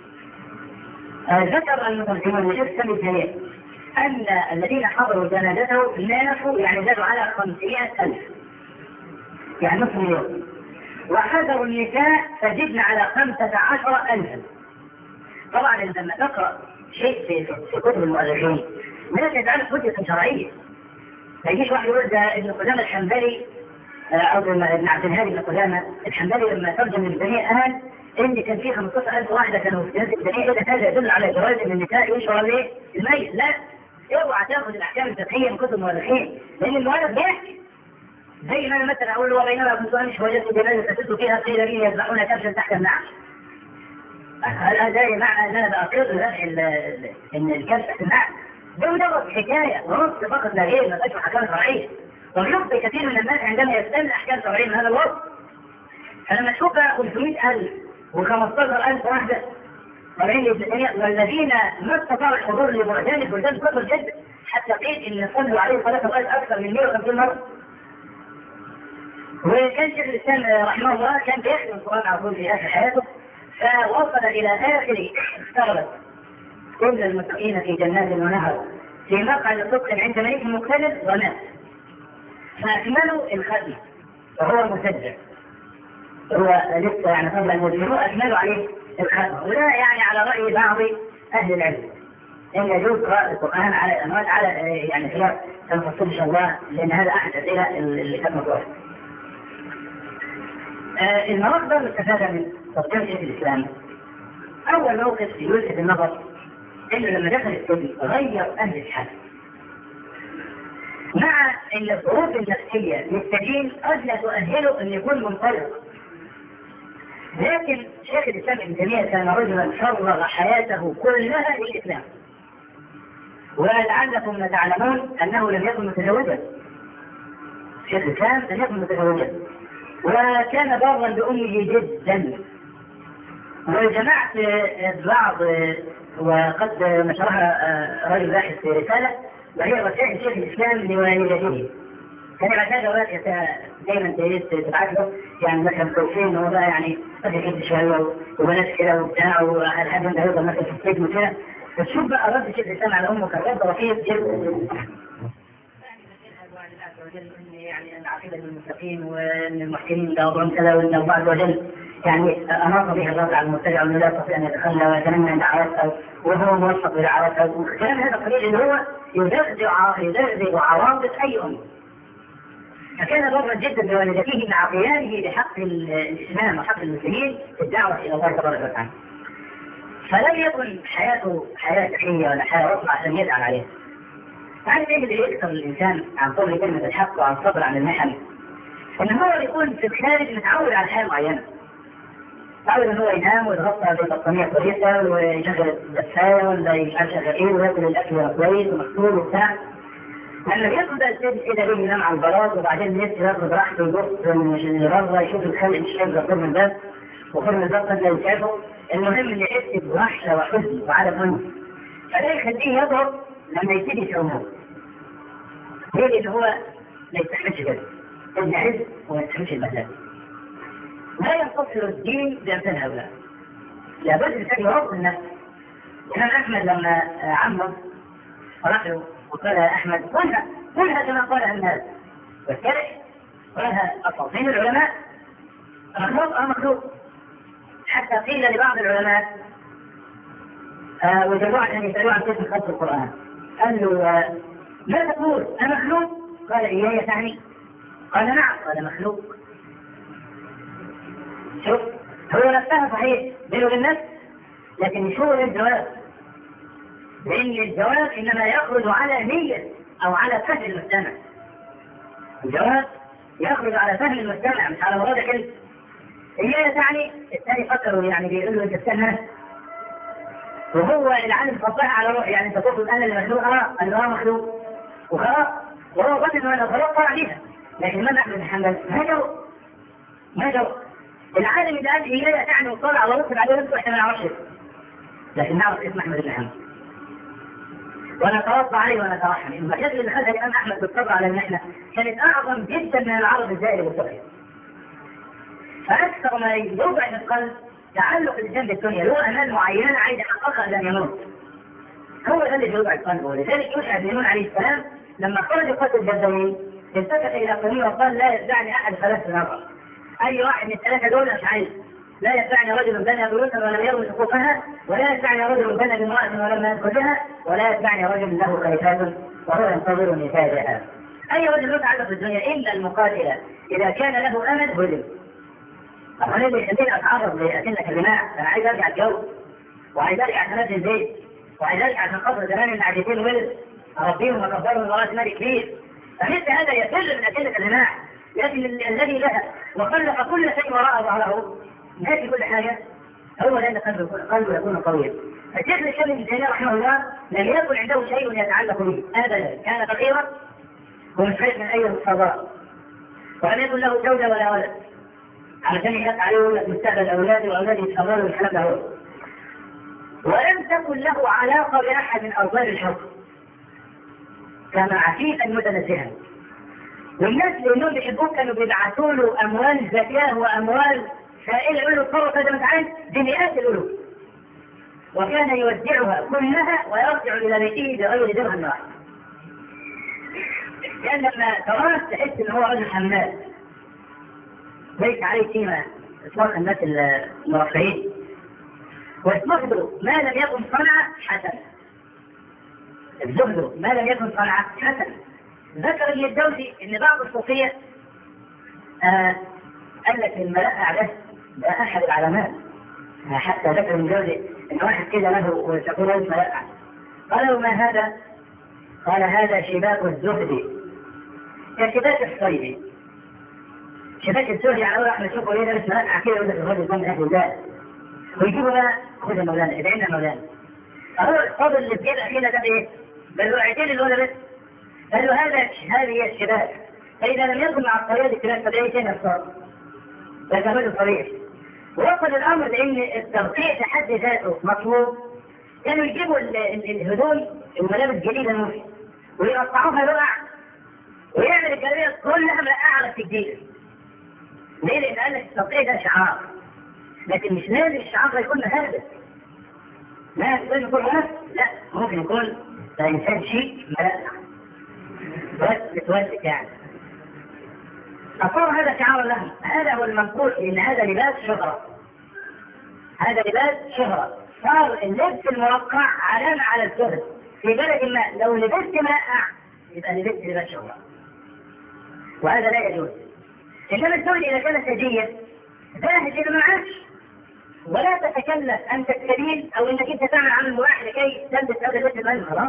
Speaker 2: ذكر المترجمون الشيخ سامي الجليل ان الذين حضروا جنازته نافوا يعني زادوا على خمسمائة ألف يعني نصف مليون، وحضروا النساء فزدنا على خمسة عشر ألفا. طبعا لما تقرأ شيء في في كتب المؤرخين لا تجعله حجة شرعية. ما يجيش واحد يقول ده ابن قدامة الحنبلي او ابن عبد الهادي بن قدامة الحنبلي لما ترجم البنية قال ان كان في خمسة عشر ألف واحدة كانوا في هذه البنية، اذا هذا يدل على جواز ان النساء يشرب ايه؟ الميت. لا، اوعى تاخذ الاحكام الفقهية من كتب المؤرخين لان المؤرخ بيحكي. زي ما انا مثلا اقول له وبينما كنت امشي وجدت جنازة تسد فيها قيل لي يذبحون كبشا تحت النعش. هذا معنى ان انا باقر ان الكبش تحت النعش ده مجرد حكاية ونص فقط لا غير، ما تجمع أحكام شرعية. ويخطئ كثير من الناس عندما يستنى أحكام شرعية من هذا الوقت. فلما تشوف خمسمائة ألف وخمسة عشر ألف واحدة طالعين والذين ما استطاعوا الحضور لبعدان البلدان كثر جدا حتى قيل إن صلوا عليه صلاة الغائب أكثر من مئة وخمسين مرة. وكان شيخ الإسلام رحمه الله كان بيخدم القرآن على طول في آخر حياته، فوصل إلى آخر افترضت كل المتقين في جنات ونهر في مقعد صدق عند ملك مقتدر ومات. فأكملوا الختم وهو مسجل، هو لسه يعني قبل أن يجمعوا أكملوا عليه الختم. وده يعني على رأي بعض أهل العلم إن يجوز قراءة القرآن على الأموات على يعني خلاف تنفصل إن شاء الله لأن هذا أحد الأسئلة اللي كانت مطروحة. آه المصدر الاستفادة من تطبيق شيخ الإسلام أول موقف يلفت النظر إنه لما دخل السجن غير أهل الحال مع أن الظروف النفسية للسجين قد لا تؤهله أن يكون منطلق. لكن شيخ الإسلام ابن تيمية كان رجلا فرغ حياته كلها للإسلام، ولعلكم تعلمون أنه لم يكن متزوجا. شيخ الإسلام لم يكن متزوجا وكان بارا بأمه جدا. وجمعت بعض وقد نشرها رجل باحث في رسالة وهي رسائل شيخ الإسلام لوالدته. كان بعد هذا دائما تبعث له يعني مثلا توفين وهو يعني قد يحب شوية وبنات كده وبتاع والحاجة ده يفضل مثلا في السجن وكده. فتشوف بقى رد شيخ الإسلام على أمه كان رد رفيق جدا. يعني أن عقيدة المتقين وأن المحسنين دورهم كذا وأن الله عز وجل يعني أناط به الرد على المبتدع وأنه لا يستطيع أن يتخلى ويتمنى دعوته وهو موفق بدعوته. وكلام هذا قليل أنه هو يزغزغ عواطف أي أم. فكان برا جدا بوالدته مع قيامه بحق الإسلام وحق المسلمين في الدعوة إلى الله تبارك وتعالى. فلم يكن حياته حياة تحية ولا حياة أخرى عشان يزعل عليها. تعرف ايه اللي يكسر الانسان عن طول كلمة الحق وعن الصبر عن المحن؟ ان هو يكون في الخارج متعود على حياة معينة. متعود ان هو ينام ويتغطى ببطانية كويسة ويشغل الدفاية ولا يشغل ايه وياكل الاكل كويس ومغسول وبتاع. لما بياخد السيد كده بيجي ينام على البلاط وبعدين يمشي ياخد راحته يبص من بره يشوف الخلق مش شايف غير من الباب وخرم الباب قد لا يشافه. المهم ان يحس بوحشة وحزن وعدم انس. فده يخليه يضرب لما يبتدي يسومه. ليه؟ لأن هو ما يستحملش كده. ابن عز وما يستحملش المهلات. لا ينتصر الدين بأمثال هؤلاء. لابد الإنسان يوصل نفسه. الإمام أحمد لما عمه راح له وقال يا أحمد قلها قلها كما قالها الناس. والكرح قالها أساطين العلماء مخلوق أو مخلوق. حتى قيل لبعض العلماء آه وجدوا عشان يسألوا عن كيف خلق القرآن. قال له آه ما تقول أمخلوق؟ قال إياي تعني؟ قال نعم. قال مخلوق. شوف هو نفسها صحيح بينه وبين النفس، لكن يشوف الجواب، لأن الجواب إنما يخرج على نية أو على فهم المستمع. الجواب يخرج على فهم المستمع مش على مرادك انت. هي تعني الثاني فكروا يعني بيقول له انت استنى، وهو العالم فضحها على روح، يعني انت تقصد انا اللي مخلوق، اه انا اه مخلوق وخلاص، وهو ظن انه انا خلاص طلع بيها. لكن الامام احمد بن حنبل ما جو ما جو العالم اللي قال هي تعني وطلع ورسل عليه رزقه احنا ما نعرفش، لكن نعرف اسم احمد بن حنبل ونتوضا عليه ونترحم. المشاكل اللي خدها الامام احمد بالطبع على النحله كانت اعظم جدا من العرض الزائد والسخي. فاكثر ما يوضع في القلب تعلق الانسان بالدنيا، له امال معينه عايز يحققها لم يموت. هو ده اللي يوضع القلب. ولذلك يوحى بن نون عليه السلام لما خرج قتل الجبارين التفت الى قومه وقال لا يدعني احد ثلاث نظر. اي واحد من الثلاثه دول مش عايز. لا يدعني رجل بنى بيوتا ولم يرمي سقوفها، ولا يدعني رجل بنى بامراه ولم يدخل بها، ولا يدعني رجل له خليفات وهو ينتظر نتاجها. اي رجل له تعلق بالدنيا الا المقاتل اذا كان له امل هزم. طبعا اللي يخليني اتعرض لأكلك الرماح، انا عايز ارجع الجو وعايز ارجع تنزل البيت وعايز ارجع عشان خاطر زمان العجيزين ولد اربيهم واكبرهم لغايه مالي كبير. فمثل هذا يفر من أكلك الرماح، لكن الذي لها وخلق كل شيء وراء ظهره ناتي كل حاجه هو لان قلبه يكون قويا. الشيخ الاسلام ابن تيميه رحمه الله لم يكن عنده شيء يتعلق به ابدا، كان فقيرا ومش خايف من اي مصادره، ولم يكن له زوجه ولا ولد علشان يحط عليه مستقبل اولاده واولاده يتخرجوا والكلام ده. ولم تكن له علاقه باحد من ارباب الحكم، كان عفيفا متنزها. والناس لانهم بيحبوه كانوا بيبعثوا له اموال زكاه واموال سائله، يقولوا له اتصرف هذا مش عارف بمئات الالوف، وكان يودعها كلها ويرجع الى بيته بغير درهم واحد. لان لما تراك تحس ان هو رجل حمال ليس عليه قيمه اطلاق الناس المرفهين، والزهد ما لم يكن صنعه حسن. الزهد ما لم يكن صنعه حسن. ذكر ابن الجوزي ان بعض الصوفيه آه قال لك الملأ ده ده احد العلامات، حتى ذكر ابن الجوزي ان واحد كده له وتقول له ملأ، قالوا ما هذا؟ قال هذا شباك الزهد كشباك الصيد. شباك الزهد على اول احنا نشوفه ايه ده بس ملأ كده يقول لك الرجل ده من اهل الله ويجيبوا بقى خذ يا مولانا ادعي لنا مولانا. هو الفضل اللي في كده فينا ده ايه؟ بل له عيدين الاولى بس. قال له هذا هذه هي الشباب، فإذا لم يكن مع الطريقة الكلام فبأي شيء نفسه ده كمان الطريق. ووصل الأمر لأن الترقيع في حد ذاته مطلوب. كانوا يجيبوا الهدوم الملابس الجديدة الموسى ويقطعوها رقع ويعمل الجلابية كلها ملقعة على التجديد. ليه؟ لأن قال لك الترقيع ده شعار، لكن مش لازم الشعار ده يكون مهابط. لا لازم يكون مهابط، لا ممكن يكون ده إنسان شيء ملقع بس بتوسك يعني. أصور هذا شعار لهم، هذا هو المنقول إن هذا لباس شهرة، هذا لباس شهرة. صار اللبس المرقع علامة على الزهد في بلد ما. لو لبست مائع يبقى لبست لباس شهرة، وهذا لا يجوز. إنما الزهد إذا كان سجيا زاهد إذا ما عادش، ولا تتكلف أن تستبين أو أنك أنت تعمل عمل مباح لكي تلبس هذا اللبس المهم خلاص.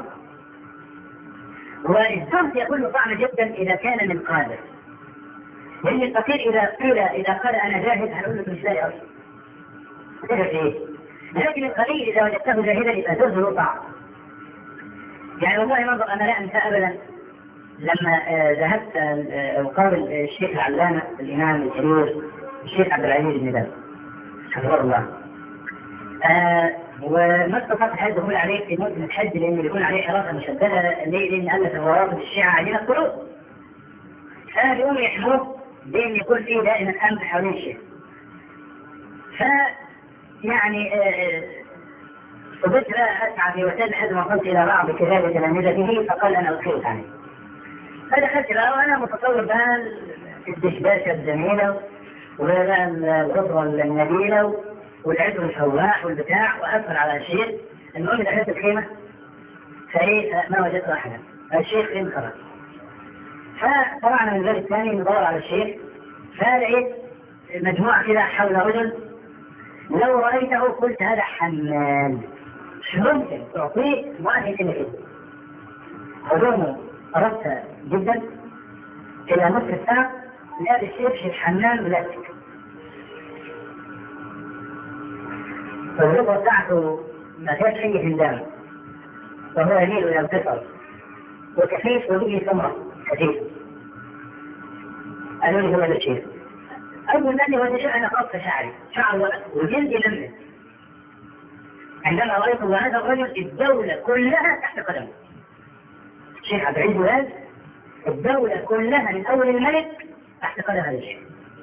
Speaker 2: والزهد يكون له طعم جدا إذا كان من قادر، لأن الفقير إذا قيل إذا قال أنا جاهد هنقول له مش لاقي أصلا كده في إيه؟ لكن القليل إذا وجدته جاهدا يبقى زهد له طعم. يعني والله منظر أنا لا أنسى أبدا لما آه ذهبت آه أقابل الشيخ العلامة الإمام الكبير الشيخ عبد العزيز بن باز حفظه الله. آه وما استطعت الحج دخول عليه في موسم الحج لأنه بيكون عليه حراسة مشددة. ليه؟ لأن ألف الروابط الشيعة علينا القلوب، فبيقوموا يحموه بأن يكون فيه دائما أمن حوالين الشيخ. ف يعني فضلت بقى أسعى في وسائل لحد ما وصلت إلى بعض كتاب تلامذته فقال أنا أخيرك عليه. فدخلت بقى وأنا متصور بقى الدشباشة الجميلة وبقى الغطرة النبيلة والعطر الفواح والبتاع، وأدخل على الشيخ. المهم دخلت الخيمة فإيه ما وجدت أحدا، الشيخ انخرج. فطبعا من الباب الثاني ندور على الشيخ، فلقيت مجموعة كده حول رجل لو رأيته قلت هذا حمال، مش ممكن تعطيه واحد كده كده. حضورنا قربت جدا إلى نصف ساعة لابس يمشي الحمام بلاستيك، فالربع بتاعته ما فيهاش أي هندام، وهو يميل إلى القصر وكثيف وبيجي ثمرة كثيف. قالوا لي هو هذا الشيء. أول ما هو شيء أنا خاص شعري، شعر وجلدي لمس. عندما رأيت هذا الرجل الدولة كلها تحت قدمه. الشيخ عبد العزيز باز الدولة كلها من أول الملك تحت قدم هذا الشيء.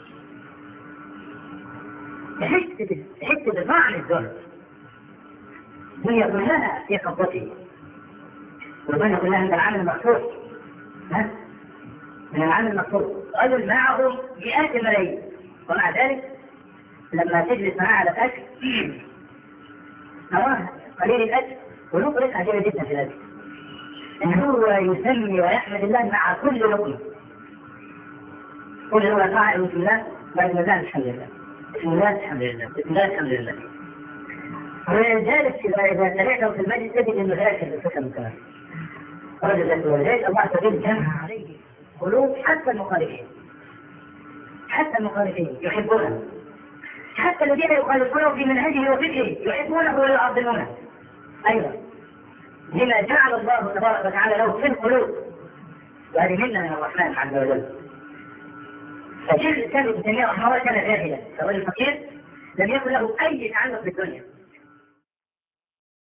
Speaker 2: تحس بطعم الذل. هي كلها في قبضته. والدنيا كلها من العمل المخصوص. ها؟ من العمل المخصوص. رجل معه مئات الملايين، ومع ذلك لما تجلس معاه على الأكل نراه قليل الأكل ولو طريقة عجيبة جدا في الأكل. إن هو يسمي ويحمد الله مع كل لقمة. كل لقمة قائل بسم الله، بسم الله الحمد لله، بسم الله الحمد لله، بسم الله الحمد لله. ولذلك إذا سمعته في المجلس تجد إنه ذاكر الفكرة من كلام. رجل ولذلك الله تعالى جمع عليه قلوب حتى المخالفين. حتى المخالفين يحبونه. حتى الذين يخالفونه في منهجه وفكره يحبونه ويعظمونه. أيضا لما جعل الله تبارك وتعالى له في القلوب، وهذه منة من الرحمن عز وجل. فشيخ الإسلام ابن تيمية رحمه الله كان جاهلا، الرجل الفقير لم يكن له أي تعلق بالدنيا،